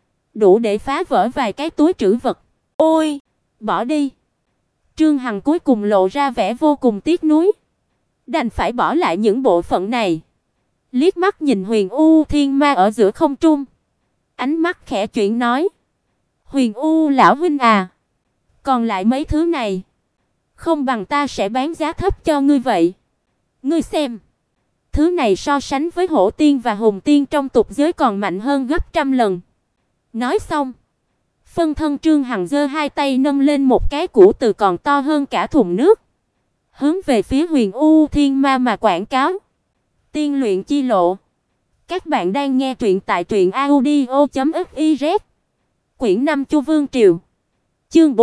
đủ để phá vỡ vài cái túi trữ vật. Ôi, bỏ đi. Trương Hằng cuối cùng lộ ra vẻ vô cùng tiếc nuối, đành phải bỏ lại những bộ phận này. Liếc mắt nhìn Huyền U Thiên Ma ở giữa không trung, ánh mắt khẽ chuyển nói: "Huyền U lão huynh à, còn lại mấy thứ này, không bằng ta sẽ bán giá thấp cho ngươi vậy. Ngươi xem, thứ này so sánh với Hổ Tiên và Hùng Tiên trong tục giới còn mạnh hơn gấp trăm lần." Nói xong, phân thân Trương Hằng giơ hai tay nâng lên một cái củ từ còn to hơn cả thùng nước, hướng về phía Huyền U Thiên Ma mà quảng cáo: "Tiên luyện chi lộ, Các bạn đang nghe truyện tại truyệnaudio.fiz. Quyển 5 Chu Vương Triều. Chương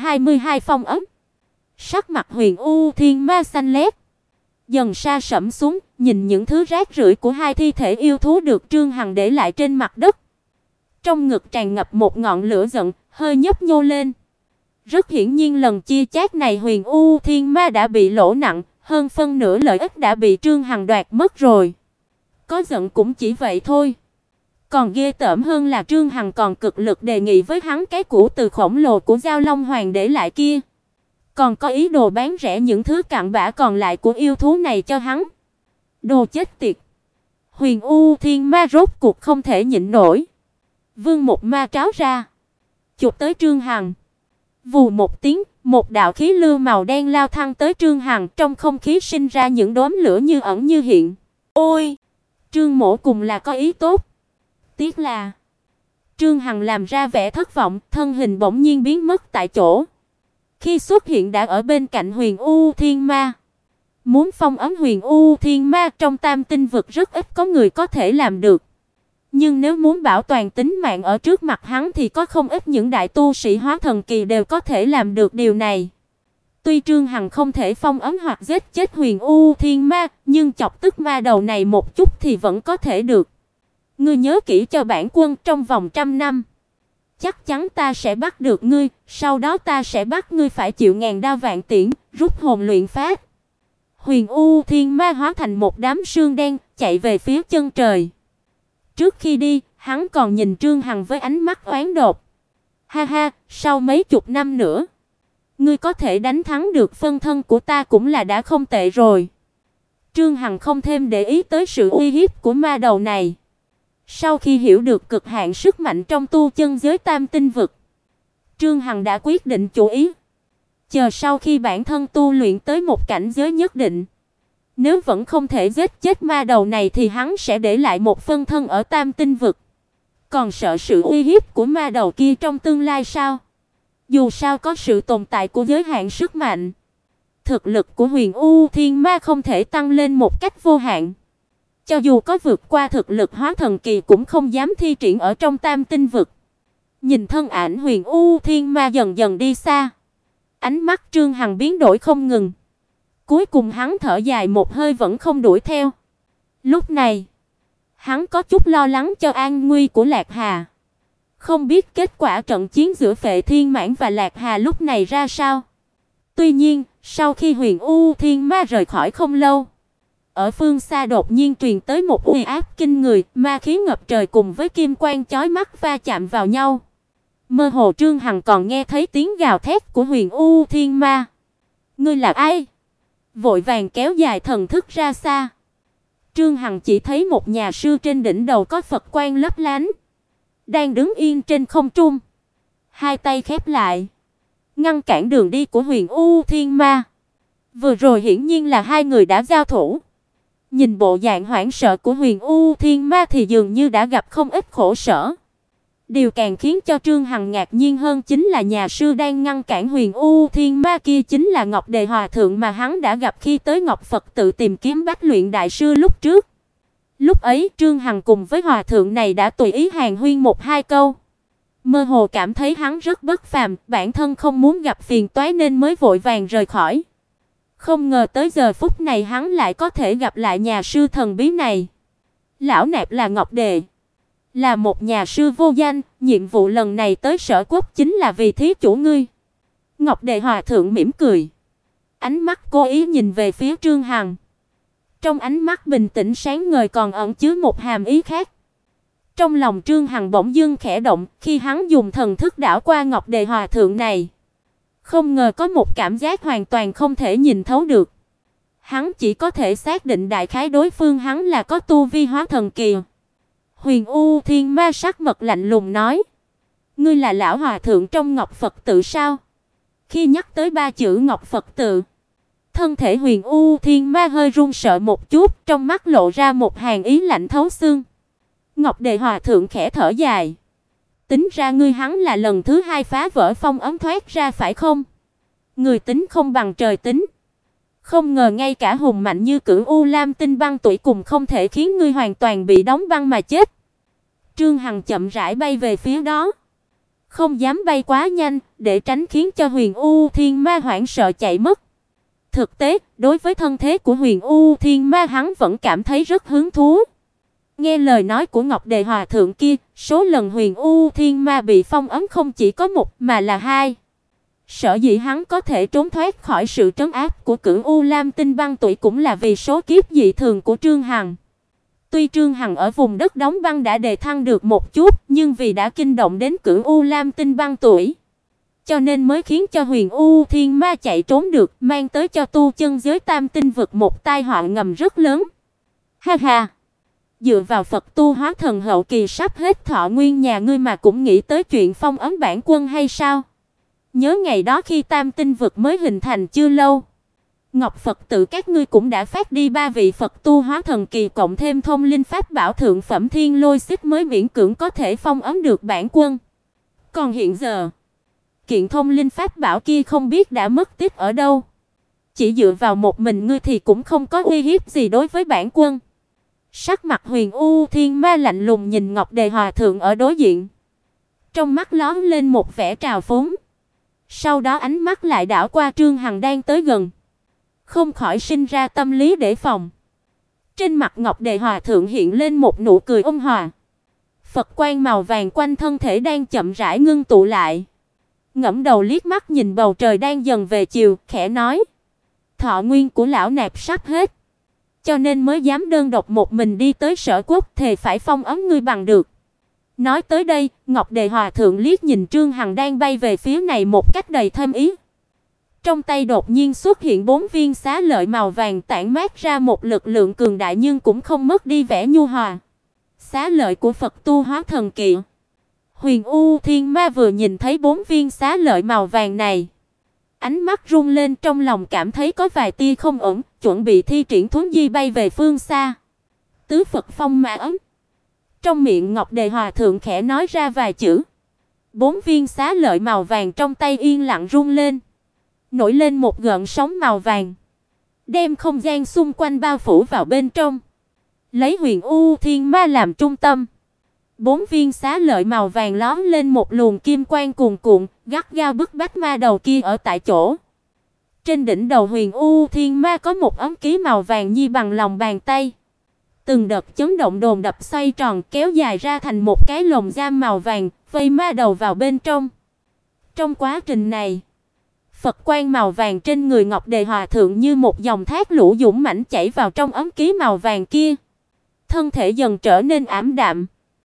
422 phong ấm. Sắc mặt Huyền U Thiên Ma xanh lét, dần sa sẫm xuống, nhìn những thứ rác rưởi của hai thi thể yêu thú được Trương Hằng để lại trên mặt đất. Trong ngực tràn ngập một ngọn lửa giận, hơi nhấp nhô lên. Rất hiển nhiên lần chia chác này Huyền U Thiên Ma đã bị lỗ nặng, hơn phân nửa lợi ích đã bị Trương Hằng đoạt mất rồi. Có giận cũng chỉ vậy thôi. Còn ghê tởm hơn là Trương Hằng còn cực lực đề nghị với hắn cái củ từ khổng lồ của Giao Long Hoàng để lại kia. Còn có ý đồ bán rẻ những thứ cặn bã còn lại của yêu thú này cho hắn. Đồ chết tiệt. Huyền U Thiên Ma rốt cuộc không thể nhịn nổi. Vương một ma tráo ra, chụp tới Trương Hằng. Vù một tiếng, một đạo khí lưu màu đen lao thẳng tới Trương Hằng, trong không khí sinh ra những đốm lửa như ẩn như hiện. Ôi, Trương Mỗ cùng là có ý tốt. Tiếc là Trương Hằng làm ra vẻ thất vọng, thân hình bỗng nhiên biến mất tại chỗ. Khi xuất hiện đã ở bên cạnh Huyền U Thiên Ma. Muốn phong ấn Huyền U Thiên Ma trong Tam Tinh vực rất ít có người có thể làm được. Nhưng nếu muốn bảo toàn tính mạng ở trước mặt hắn thì có không ít những đại tu sĩ hóa thần kỳ đều có thể làm được điều này. Tuy Trương Hằng không thể phong ấn hoặc giết chết Huyền U Thiên Ma, nhưng chọc tức ma đầu này một chút thì vẫn có thể được. Ngươi nhớ kỹ cho bản quân, trong vòng 100 năm, chắc chắn ta sẽ bắt được ngươi, sau đó ta sẽ bắt ngươi phải chịu ngàn đao vạn tiễn, rút hồn luyện pháp. Huyền U Thiên Ma hóa thành một đám sương đen, chạy về phía chân trời. Trước khi đi, hắn còn nhìn Trương Hằng với ánh mắt oán độc. Ha ha, sau mấy chục năm nữa, ngươi có thể đánh thắng được phân thân của ta cũng là đã không tệ rồi. Trương Hằng không thêm để ý tới sự uy hiếp của ma đầu này. Sau khi hiểu được cực hạn sức mạnh trong tu chân giới Tam Tinh vực, Trương Hằng đã quyết định chủ ý. Chờ sau khi bản thân tu luyện tới một cảnh giới nhất định, nếu vẫn không thể giết chết ma đầu này thì hắn sẽ để lại một phân thân ở Tam Tinh vực. Còn sợ sự uy hiếp của ma đầu kia trong tương lai sao? Dù sao có sự tồn tại của giới hạn sức mạnh, thực lực của Huyền U Thiên Ma không thể tăng lên một cách vô hạn. Cho dù có vượt qua thực lực hóa thần kỳ cũng không dám thi triển ở trong Tam Tinh vực. Nhìn thân ảnh Huyền U Thiên Ma dần dần đi xa, ánh mắt Trương Hằng biến đổi không ngừng. Cuối cùng hắn thở dài một hơi vẫn không đuổi theo. Lúc này, hắn có chút lo lắng cho an nguy của Lạc Hà. Không biết kết quả trận chiến giữa Phệ Thiên Mãn và Lạc Hà lúc này ra sao. Tuy nhiên, sau khi Huyền U Thiên Ma rời khỏi không lâu, ở phương xa đột nhiên truyền tới một uy áp kinh người, ma khí ngập trời cùng với kim quang chói mắt va chạm vào nhau. Mơ hồ Trương Hằng còn nghe thấy tiếng gào thét của Huyền U Thiên Ma. Ngươi là ai? Vội vàng kéo dài thần thức ra xa. Trương Hằng chỉ thấy một nhà sư trên đỉnh đầu có Phật quang lấp lánh, đang đứng yên trên không trung, hai tay khép lại, ngăn cản đường đi của Huyền U Thiên Ma. Vừa rồi hiển nhiên là hai người đã giao thủ. Nhìn bộ dạng hoảng sợ của Huyền U Thiên Ma thì dường như đã gặp không ít khổ sở. Điều càng khiến cho Trương Hằng ngạc nhiên hơn chính là nhà sư đang ngăn cản Huyền U Thiên Ma kia chính là Ngọc Đề Hòa thượng mà hắn đã gặp khi tới Ngọc Phật tự tìm kiếm Bách Luyện đại sư lúc trước. Lúc ấy Trương Hằng cùng với hòa thượng này đã tùy ý hàn huyên một hai câu. Mơ hồ cảm thấy hắn rất bất phàm, bản thân không muốn gặp phiền toái nên mới vội vàng rời khỏi. Không ngờ tới giờ phút này hắn lại có thể gặp lại nhà sư thần bí này. Lão nạp là Ngọc Đề, là một nhà sư vô danh, nhiệm vụ lần này tới Sở Quốc chính là vì thí chủ ngươi. Ngọc Đề hòa thượng mỉm cười, ánh mắt cố ý nhìn về phía Trương Hằng. Trong ánh mắt bình tĩnh sáng ngời còn ẩn chứa một hàm ý khác. Trong lòng Trương Hằng bỗng dưng khẽ động, khi hắn dùng thần thức đảo qua Ngọc Đề hòa thượng này, không ngờ có một cảm giác hoàn toàn không thể nhìn thấu được. Hắn chỉ có thể xác định đại khái đối phương hắn là có tu vi hóa thần kỳ. Huyền U Thiên Ma sắc mặt lạnh lùng nói: "Ngươi là lão hòa thượng trong Ngọc Phật tự sao?" Khi nhắc tới ba chữ Ngọc Phật tự, thân thể Huyền U Thiên Ma hơi run sợ một chút, trong mắt lộ ra một hàn ý lạnh thấu xương. Ngọc Đề hòa thượng khẽ thở dài: "Tính ra ngươi hắn là lần thứ hai phá vỡ phong ấn thoát ra phải không? Người tính không bằng trời tính. Không ngờ ngay cả hùng mạnh như Cửu U Lam Tinh băng tuổi cùng không thể khiến ngươi hoàn toàn bị đóng băng mà chết. Trương Hằng chậm rãi bay về phía đó, không dám bay quá nhanh để tránh khiến cho Huyền U Thiên Ma hoảng sợ chạy mất. Thực tế, đối với thân thế của Huyền U Thiên Ma hắn vẫn cảm thấy rất hứng thú. Nghe lời nói của Ngọc Đề Hòa thượng kia, số lần Huyền U Thiên Ma bị phong ấn không chỉ có một mà là hai. Sở dĩ hắn có thể trốn thoát khỏi sự trấn áp của Cửu U Lam Tinh băng tuổi cũng là vì số kiếp dị thường của Trương Hằng. Tuy Trương Hằng ở vùng đất đóng băng đã đề thăng được một chút, nhưng vì đã kinh động đến Cửu U Lam Tinh băng tuổi, cho nên mới khiến cho Huyền U Thiên Ma chạy trốn được, mang tới cho tu chân giới Tam Tinh vực một tai họa ngầm rất lớn. Ha ha, dựa vào Phật tu hóa thần hậu kỳ sắp hết thọ nguyên nhà ngươi mà cũng nghĩ tới chuyện phong ấn bản quân hay sao? Nhớ ngày đó khi Tam Tinh vực mới hình thành chưa lâu, Ngọc Phật tự các ngươi cũng đã phát đi 3 vị Phật tu hóa thần kỳ cộng thêm thông linh pháp bảo thượng phẩm Thiên Lôi Xích mới miễn cưỡng có thể phong ấn được bản quân. Còn hiện giờ, kiện thông linh pháp bảo kia không biết đã mất tích ở đâu. Chỉ dựa vào một mình ngươi thì cũng không có uy hiếp gì đối với bản quân. Sắc mặt Huyền U Thiên Ma lạnh lùng nhìn Ngọc Đề Hòa thượng ở đối diện, trong mắt lóe lên một vẻ trào phúng. Sau đó ánh mắt lại đảo qua Trương Hằng đang tới gần, không khỏi sinh ra tâm lý đề phòng. Trên mặt Ngọc Đề Hòa thượng hiện lên một nụ cười ôn hòa. Phật quang màu vàng quanh thân thể đang chậm rãi ngưng tụ lại. Ngẩng đầu liếc mắt nhìn bầu trời đang dần về chiều, khẽ nói: "Thọ nguyên của lão nạp sắp hết, cho nên mới dám đơn độc một mình đi tới Sở Quốc, thề phải phong ấn ngươi bằng được." Nói tới đây, Ngọc Đề Hòa thượng liếc nhìn Trương Hằng đang bay về phía này một cách đầy thâm ý. Trong tay đột nhiên xuất hiện 4 viên xá lợi màu vàng tản mát ra một lực lượng cường đại nhưng cũng không mất đi vẻ nhu hòa. Xá lợi của Phật tu hóa thần kỳ. Huyền U Thiên Ma vừa nhìn thấy 4 viên xá lợi màu vàng này, ánh mắt rung lên, trong lòng cảm thấy có vài tia không ổn, chuẩn bị thi triển thuấn di bay về phương xa. Tứ Phật phong ma ấm. Trong miệng Ngọc Đề Hòa thượng khẽ nói ra vài chữ. 4 viên xá lợi màu vàng trong tay yên lặng rung lên, nổi lên một gợn sóng màu vàng, đem không gian xung quanh bao phủ vào bên trong. Lấy Huyền U Thiên Ma làm trung tâm, 4 viên xá lợi màu vàng lóe lên một luồng kim quang cuồn cuộn, gắt gao bức bách ma đầu kia ở tại chỗ. Trên đỉnh đầu Huyền U Thiên Ma có một ấm ký màu vàng như bằng lòng bàn tay. Từng đợt chấn động đồn đập xoay tròn kéo dài ra thành một cái lồng giam màu vàng, vây ma đầu vào bên trong. Trong quá trình này, Phật quang màu vàng trên người Ngọc Đề Hòa thượng như một dòng thác lũ dũng mãnh chảy vào trong ấm ký màu vàng kia. Thân thể dần trở nên ảm đạm,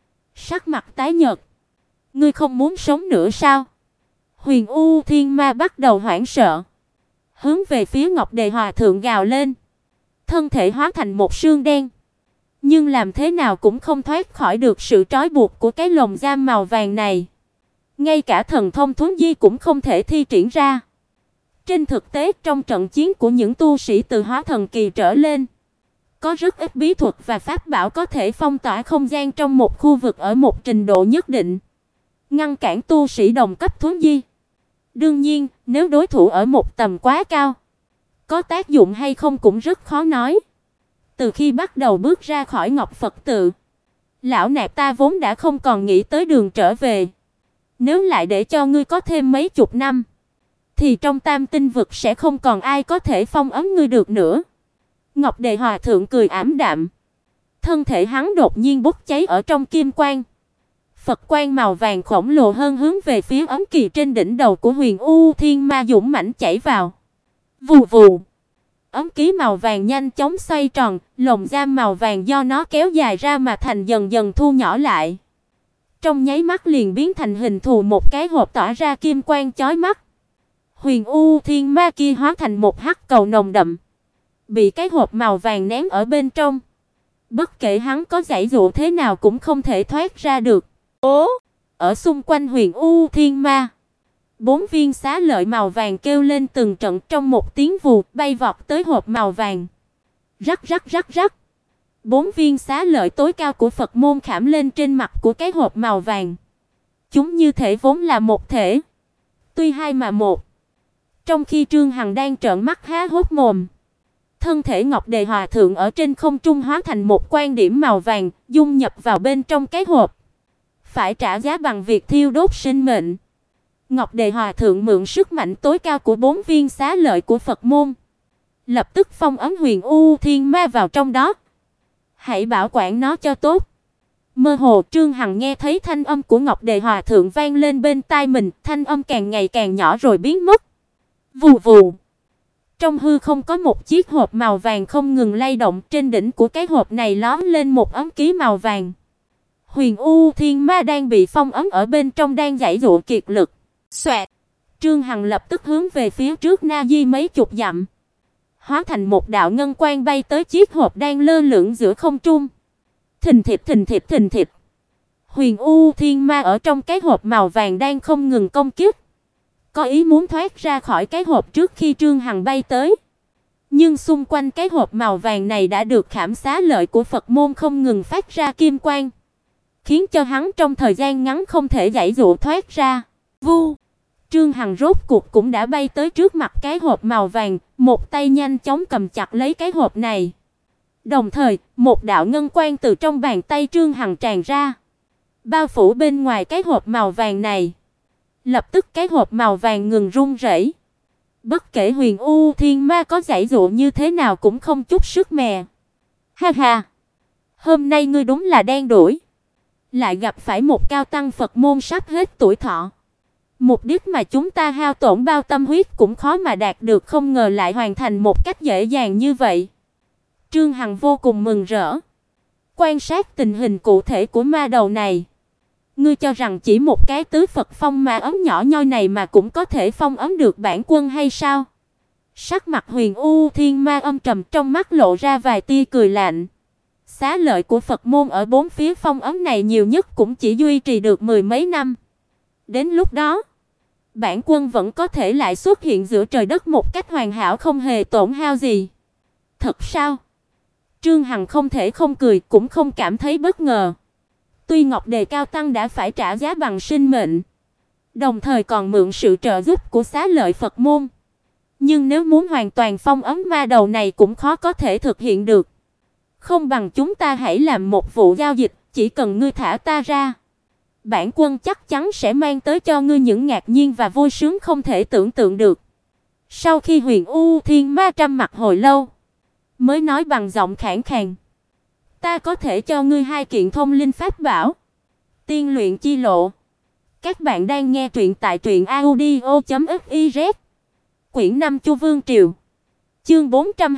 sắc mặt tái nhợt. "Ngươi không muốn sống nữa sao?" Huyền U Thiên Ma bắt đầu hoảng sợ, hướng về phía Ngọc Đề Hòa thượng gào lên. Thân thể hóa thành một sương đen, nhưng làm thế nào cũng không thoát khỏi được sự trói buộc của cái lồng giam màu vàng này. Ngay cả thần thông thuấn di cũng không thể thi triển ra. Trên thực tế, trong trận chiến của những tu sĩ từ hóa thần kỳ trở lên, có rất ít bí thuật và pháp bảo có thể phong tỏa không gian trong một khu vực ở một trình độ nhất định, ngăn cản tu sĩ đồng cấp thuấn di. Đương nhiên, nếu đối thủ ở một tầm quá cao, có tác dụng hay không cũng rất khó nói. Từ khi bắt đầu bước ra khỏi Ngọc Phật tự, lão nạp ta vốn đã không còn nghĩ tới đường trở về. Nếu lại để cho ngươi có thêm mấy chục năm, thì trong Tam Tinh vực sẽ không còn ai có thể phong ấn ngươi được nữa. Ngọc Đề Hòa thượng cười ảm đạm. Thân thể hắn đột nhiên bốc cháy ở trong kim quang. Phật quang màu vàng khổng lồ hơn hướng về phía ấm kỳ trên đỉnh đầu của Huyền U Thiên Ma dũng mãnh chảy vào. Vù vù. Ấm ký màu vàng nhanh chóng xoay tròn, lồng giam màu vàng do nó kéo dài ra mà thành dần dần thu nhỏ lại. Trong nháy mắt liền biến thành hình thù một cái hộp tỏa ra kim quang chói mắt. Huyền U Thiên Ma kia hóa thành một hắc cầu nồng đậm, bị cái hộp màu vàng ném ở bên trong. Bất kể hắn có giãy giụa thế nào cũng không thể thoát ra được. Ở xung quanh Huyền U Thiên Ma, 4 viên xá lợi màu vàng kêu lên từng trận, trong một tiếng vù bay vọt tới hộp màu vàng. Rắc rắc rắc rắc. 4 viên xá lợi tối cao của Phật môn khảm lên trên mặt của cái hộp màu vàng. Chúng như thể vốn là một thể, tuy hai mà một. Trong khi Trương Hằng đang trợn mắt há hốc mồm, Thân thể Ngọc Đề Hòa thượng ở trên không trung hóa thành một quan điểm màu vàng, dung nhập vào bên trong cái hộp. Phải trả giá bằng việc thiêu đốt sinh mệnh. Ngọc Đề Hòa thượng mượn sức mạnh tối cao của 4 viên xá lợi của Phật môn, lập tức phong ấn Huyền U Thiên Ma vào trong đó. Hãy bảo quản nó cho tốt. Mơ hồ Trương Hằng nghe thấy thanh âm của Ngọc Đề Hòa thượng vang lên bên tai mình, thanh âm càng ngày càng nhỏ rồi biến mất. Vù vù. Trong hư không có một chiếc hộp màu vàng không ngừng lay động, trên đỉnh của cái hộp này lóe lên một ấm ký màu vàng. Huyền U Thiên Ma đang bị phong ấn ở bên trong đang giãy giụa kiệt lực. Xoẹt. Trương Hằng lập tức hướng về phía trước na di mấy chục dặm, hóa thành một đạo ngân quang bay tới chiếc hộp đang lơ lửng giữa không trung. Thình thịch thình thịch thình thịch. Huyền U Thiên Ma ở trong cái hộp màu vàng đang không ngừng công kích, có ý muốn thoát ra khỏi cái hộp trước khi Trương Hằng bay tới. Nhưng xung quanh cái hộp màu vàng này đã được khảm xá lợi của Phật môn không ngừng phát ra kim quang, khiến cho hắn trong thời gian ngắn không thể giãy giụa thoát ra. Vu. Trương Hằng rốt cuộc cũng đã bay tới trước mặt cái hộp màu vàng, một tay nhanh chóng cầm chặt lấy cái hộp này. Đồng thời, một đạo ngân quang từ trong bàn tay Trương Hằng tràn ra, bao phủ bên ngoài cái hộp màu vàng này. Lập tức cái hộp màu vàng ngừng rung rẩy. Bất kể Huyền U Thiên Ma có giãy giụa như thế nào cũng không chút sức mẻ. Ha ha, hôm nay ngươi đúng là đen đủi. Lại gặp phải một cao tăng Phật môn sắp hết tuổi thọ. Mục đích mà chúng ta hao tổn bao tâm huyết cũng khó mà đạt được, không ngờ lại hoàn thành một cách dễ dàng như vậy. Trương Hằng vô cùng mừng rỡ. Quan sát tình hình cụ thể của ma đầu này. Ngươi cho rằng chỉ một cái tứ Phật phong ma ấm nhỏ nhoi này mà cũng có thể phong ấm được bản quân hay sao? Sắc mặt Huyền U Thiên Ma âm trầm, trong mắt lộ ra vài tia cười lạnh. Xá lợi của Phật môn ở bốn phía phong ấm này nhiều nhất cũng chỉ duy trì được 10 mấy năm. Đến lúc đó, bản quân vẫn có thể lại xuất hiện giữa trời đất một cách hoàn hảo không hề tổn hao gì. Thật sao? Trương Hằng không thể không cười, cũng không cảm thấy bất ngờ. Tuy Ngọc Đề cao tăng đã phải trả giá bằng sinh mệnh, đồng thời còn mượn sự trợ giúp của xá lợi Phật môn, nhưng nếu muốn hoàn toàn phong ấn ma đầu này cũng khó có thể thực hiện được. Không bằng chúng ta hãy làm một vụ giao dịch, chỉ cần ngươi thả ta ra, bản quân chắc chắn sẽ mang tới cho ngươi những ngạc nhiên và vui sướng không thể tưởng tượng được. Sau khi Huyền U Thiên Ma trầm mặc hồi lâu, mới nói bằng giọng khàn khàn, ta có thể cho ngươi 2 kiện thông linh pháp bảo. Tiên luyện chi lộ. Các bạn đang nghe truyện tại truyệnaudio.fiz. Quyển 5 Chu Vương Triều. Chương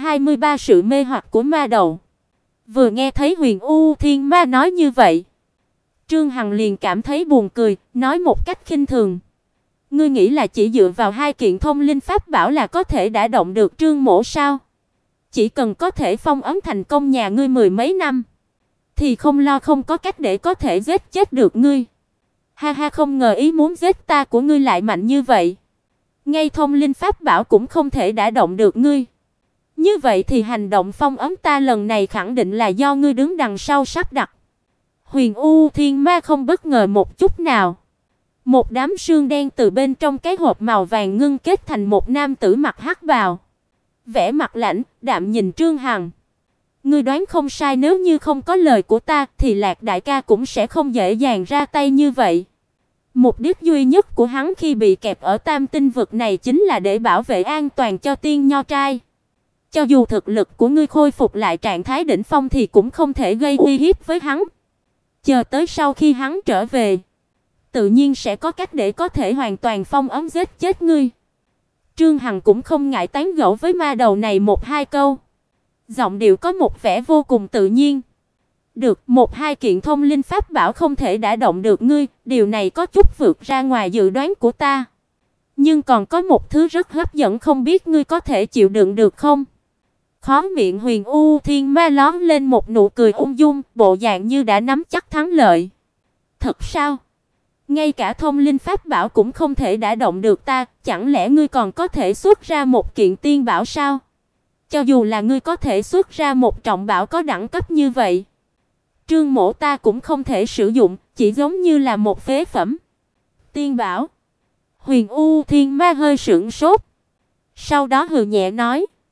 423 sự mê hoặc của ma đầu. Vừa nghe thấy Huyền U Thiên Ma nói như vậy, Trương Hằng liền cảm thấy buồn cười, nói một cách khinh thường, ngươi nghĩ là chỉ dựa vào 2 kiện thông linh pháp bảo là có thể đả động được Trương mỗ sao? Chỉ cần có thể phong ấn thành công nhà ngươi 10 mấy năm, thì không lo không có cách để có thể giết chết được ngươi. Ha ha, không ngờ ý muốn giết ta của ngươi lại mạnh như vậy. Ngay thông linh pháp bảo cũng không thể đả động được ngươi. Như vậy thì hành động phong ấn ta lần này khẳng định là do ngươi đứng đằng sau sắp đặt. Huyền U Thiên Ma không bất ngờ một chút nào. Một đám sương đen từ bên trong cái hộp màu vàng ngưng kết thành một nam tử mặc hắc bào, vẻ mặt lạnh đạm nhìn Trương Hằng. Ngươi đoán không sai, nếu như không có lời của ta thì Lạc đại ca cũng sẽ không dễ dàng ra tay như vậy. Mục đích duy nhất của hắn khi bị kẹp ở Tam Tinh vực này chính là để bảo vệ an toàn cho Tiên Nho trai. Cho dù thực lực của ngươi khôi phục lại trạng thái đỉnh phong thì cũng không thể gây uy hiếp với hắn. Chờ tới sau khi hắn trở về, tự nhiên sẽ có cách để có thể hoàn toàn phong ấn giết chết ngươi. Trương Hằng cũng không ngại tán gẫu với ma đầu này một hai câu. Giọng điệu có một vẻ vô cùng tự nhiên. Được, 1-2 kiện thông linh pháp bảo không thể đả động được ngươi, điều này có chút vượt ra ngoài dự đoán của ta. Nhưng còn có một thứ rất hấp dẫn, không biết ngươi có thể chịu đựng được không? Khóe miệng Huyền U Thiên Ma lóe lên một nụ cười ung dung, bộ dạng như đã nắm chắc thắng lợi. Thật sao? Ngay cả thông linh pháp bảo cũng không thể đả động được ta, chẳng lẽ ngươi còn có thể xuất ra một kiện tiên bảo sao? Cho dù là ngươi có thể xuất ra một trọng bảo có đẳng cấp như vậy, Trương mỗ ta cũng không thể sử dụng, chỉ giống như là một phế phẩm. Tiên bảo? Huyền U Thiên Ma hơi sửng sốt, sau đó hừ nhẹ nói,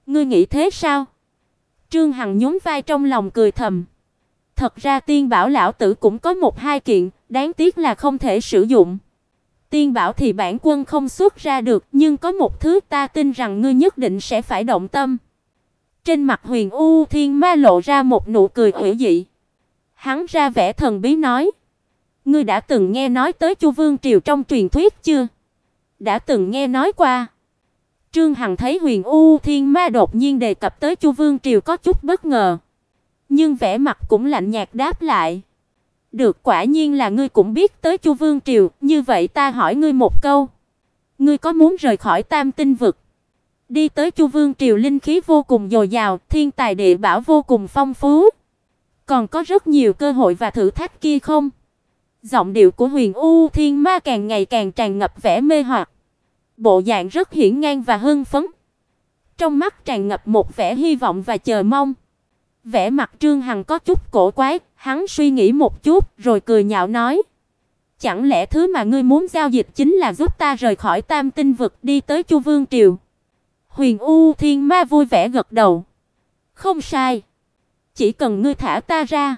Ngươi nghĩ thế sao? Trương Hằng nhún vai trong lòng cười thầm. Thật ra Tiên Bảo lão tử cũng có một hai kiện, đáng tiếc là không thể sử dụng. Tiên Bảo thì bản quân không xuất ra được, nhưng có một thứ ta tin rằng ngươi nhất định sẽ phải động tâm. Trên mặt Huyền U Thiên Ma lộ ra một nụ cười hủy dị. Hắn ra vẻ thần bí nói: "Ngươi đã từng nghe nói tới Chu Vương triều trong truyền thuyết chưa?" "Đã từng nghe nói qua." Trương Hằng thấy Huyền U Thiên Ma đột nhiên đề cập tới Chu Vương triều có chút bất ngờ, nhưng vẻ mặt cũng lạnh nhạt đáp lại: "Được, quả nhiên là ngươi cũng biết tới Chu Vương triều, như vậy ta hỏi ngươi một câu, ngươi có muốn rời khỏi Tam Tinh vực, đi tới Chu Vương triều linh khí vô cùng dồi dào, thiên tài địa bảo vô cùng phong phú, còn có rất nhiều cơ hội và thử thách kia không?" Giọng điệu của Huyền U Thiên Ma càng ngày càng tràn ngập vẻ mê hoặc, bộ dạng rất hiển ngang và hưng phấn, trong mắt tràn ngập một vẻ hy vọng và chờ mong. Vẻ mặt Trương Hằng có chút cổ quái, hắn suy nghĩ một chút rồi cười nhạo nói: "Chẳng lẽ thứ mà ngươi muốn giao dịch chính là giúp ta rời khỏi Tam Tinh vực đi tới Chu Vương triều?" Huyền U Thiên Ma vui vẻ gật đầu: "Không sai, chỉ cần ngươi thả ta ra,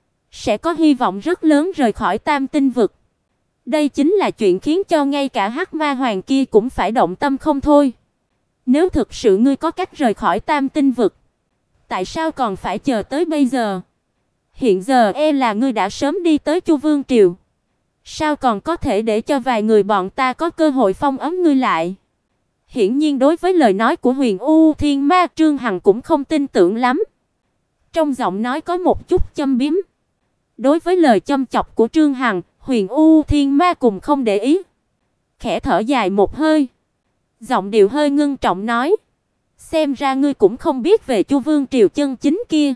sẽ có hy vọng rất lớn rời khỏi Tam Tinh vực." Đây chính là chuyện khiến cho ngay cả Hắc Ma Hoàng kia cũng phải động tâm không thôi. Nếu thực sự ngươi có cách rời khỏi Tam Tinh vực, tại sao còn phải chờ tới bây giờ? Hiện giờ e là ngươi đã sớm đi tới Chu Vương triều. Sao còn có thể để cho vài người bọn ta có cơ hội phong ấn ngươi lại? Hiển nhiên đối với lời nói của Huyền U Thiên Ma, Trương Hằng cũng không tin tưởng lắm. Trong giọng nói có một chút châm biếm. Đối với lời châm chọc của Trương Hằng, Huyền U Thiên Ma cùng không để ý. Khẽ thở dài một hơi, giọng điệu hơi ngưng trọng nói: "Xem ra ngươi cũng không biết về Chu Vương triều chân chính kia."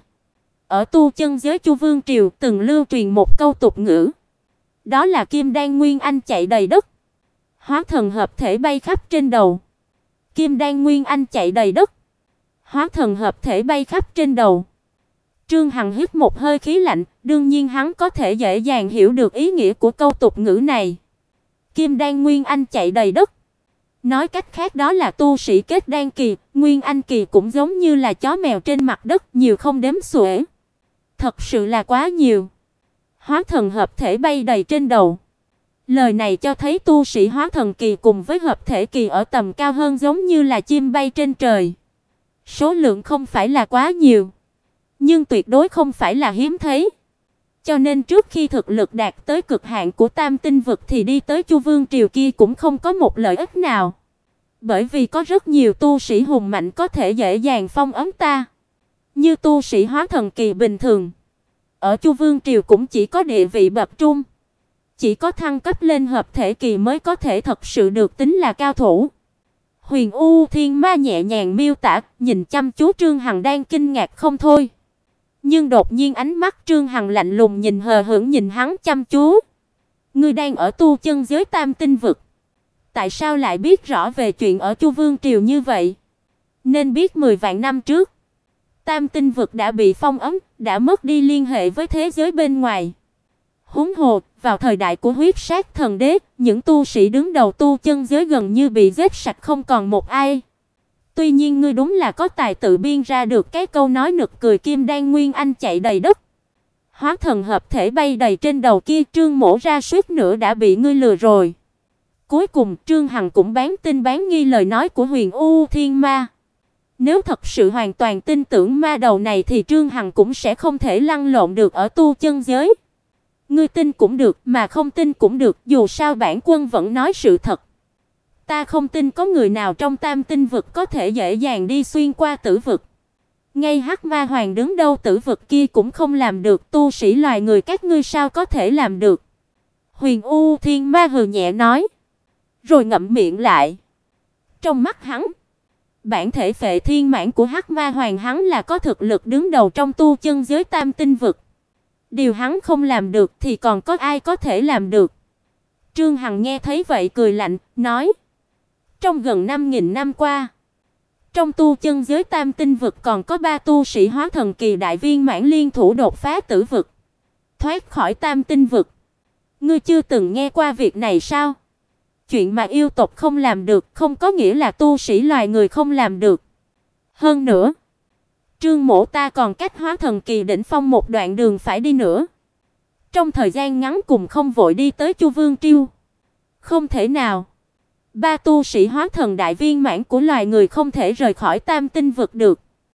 Ở tu chân giới Chu Vương triều từng lưu truyền một câu tục ngữ, đó là kim đan nguyên anh chạy đầy đất, hóa thần hợp thể bay khắp trên đầu. Kim đan nguyên anh chạy đầy đất, hóa thần hợp thể bay khắp trên đầu. Trương Hằng hít một hơi khí lạnh, đương nhiên hắn có thể dễ dàng hiểu được ý nghĩa của câu tục ngữ này. Kim đan nguyên anh chạy đầy đất, nói cách khác đó là tu sĩ kết đan kỳ, nguyên anh kỳ cũng giống như là chó mèo trên mặt đất, nhiều không đếm xuể. Thật sự là quá nhiều. Hóa thần hợp thể bay đầy trên đầu. Lời này cho thấy tu sĩ hóa thần kỳ cùng với hợp thể kỳ ở tầm cao hơn giống như là chim bay trên trời. Số lượng không phải là quá nhiều, nhưng tuyệt đối không phải là hiếm thấy. Cho nên trước khi thực lực đạt tới cực hạn của Tam Tinh vực thì đi tới Chu Vương triều kia cũng không có một lợi ích nào. Bởi vì có rất nhiều tu sĩ hùng mạnh có thể dễ dàng phong ấn ta. Như tu sĩ hóa thần kỳ bình thường, ở Chu Vương triều cũng chỉ có địa vị bậc trung. Chỉ có thăng cấp lên hợp thể kỳ mới có thể thật sự được tính là cao thủ. Huyền U Thiên Ma nhẹ nhàng miêu tả, nhìn chăm chú Trương Hằng đang kinh ngạc không thôi. Nhưng đột nhiên ánh mắt Trương Hằng lạnh lùng nhìn hờ hững nhìn hắn chăm chú. "Ngươi đang ở tu chân giới Tam Tinh vực, tại sao lại biết rõ về chuyện ở Chu Vương triều như vậy?" Nên biết 10 vạn năm trước, Tam Tinh vực đã bị phong ấn, đã mất đi liên hệ với thế giới bên ngoài. Huống hồ, vào thời đại của huyết sát thần đế, những tu sĩ đứng đầu tu chân giới gần như bị giết sạch không còn một ai. Tuy nhiên ngươi đúng là có tài tự biên ra được cái câu nói nực cười kim đan nguyên anh chạy đầy đất, hóa thần hợp thể bay đầy trên đầu kia. Trương Mỗ ra suýt nữa đã bị ngươi lừa rồi. Cuối cùng Trương Hằng cũng bán tin bán nghi lời nói của Huyền U Thiên Ma. Nếu thật sự hoàn toàn tin tưởng ma đầu này thì Trương Hằng cũng sẽ không thể lăn lộn được ở tu chân giới. Ngươi tin cũng được, mà không tin cũng được, dù sao bản quân vẫn nói sự thật. Ta không tin có người nào trong Tam Tinh vực có thể dễ dàng đi xuyên qua tử vực. Ngay Hắc Ma Hoàng đứng đâu tử vực kia cũng không làm được, tu sĩ loài người các ngươi sao có thể làm được? Huyền U Thiên Ma hừ nhẹ nói, rồi ngậm miệng lại. Trong mắt hắn, bản thể Phệ Thiên Mãn của Hắc Ma Hoàng hắn là có thực lực đứng đầu trong tu chân giới Tam Tinh vực. Điều hắn không làm được thì còn có ai có thể làm được? Trương Hằng nghe thấy vậy cười lạnh, nói: "Trong gần 5.000 năm qua, trong tu chân giới Tam Tinh vực còn có 3 tu sĩ hóa thần kỳ đại viên mãn liên thủ đột phá tử vực, thoát khỏi Tam Tinh vực. Ngươi chưa từng nghe qua việc này sao? Chuyện mà yêu tộc không làm được không có nghĩa là tu sĩ loài người không làm được." Hơn nữa, Trương Mỗ ta còn cách hóa thần kỳ đỉnh phong một đoạn đường phải đi nữa. Trong thời gian ngắn cùng không vội đi tới Chu Vương Triều. Không thể nào. Ba tu sĩ hóa thần đại viên mãn của loài người không thể rời khỏi Tam Tinh vực được.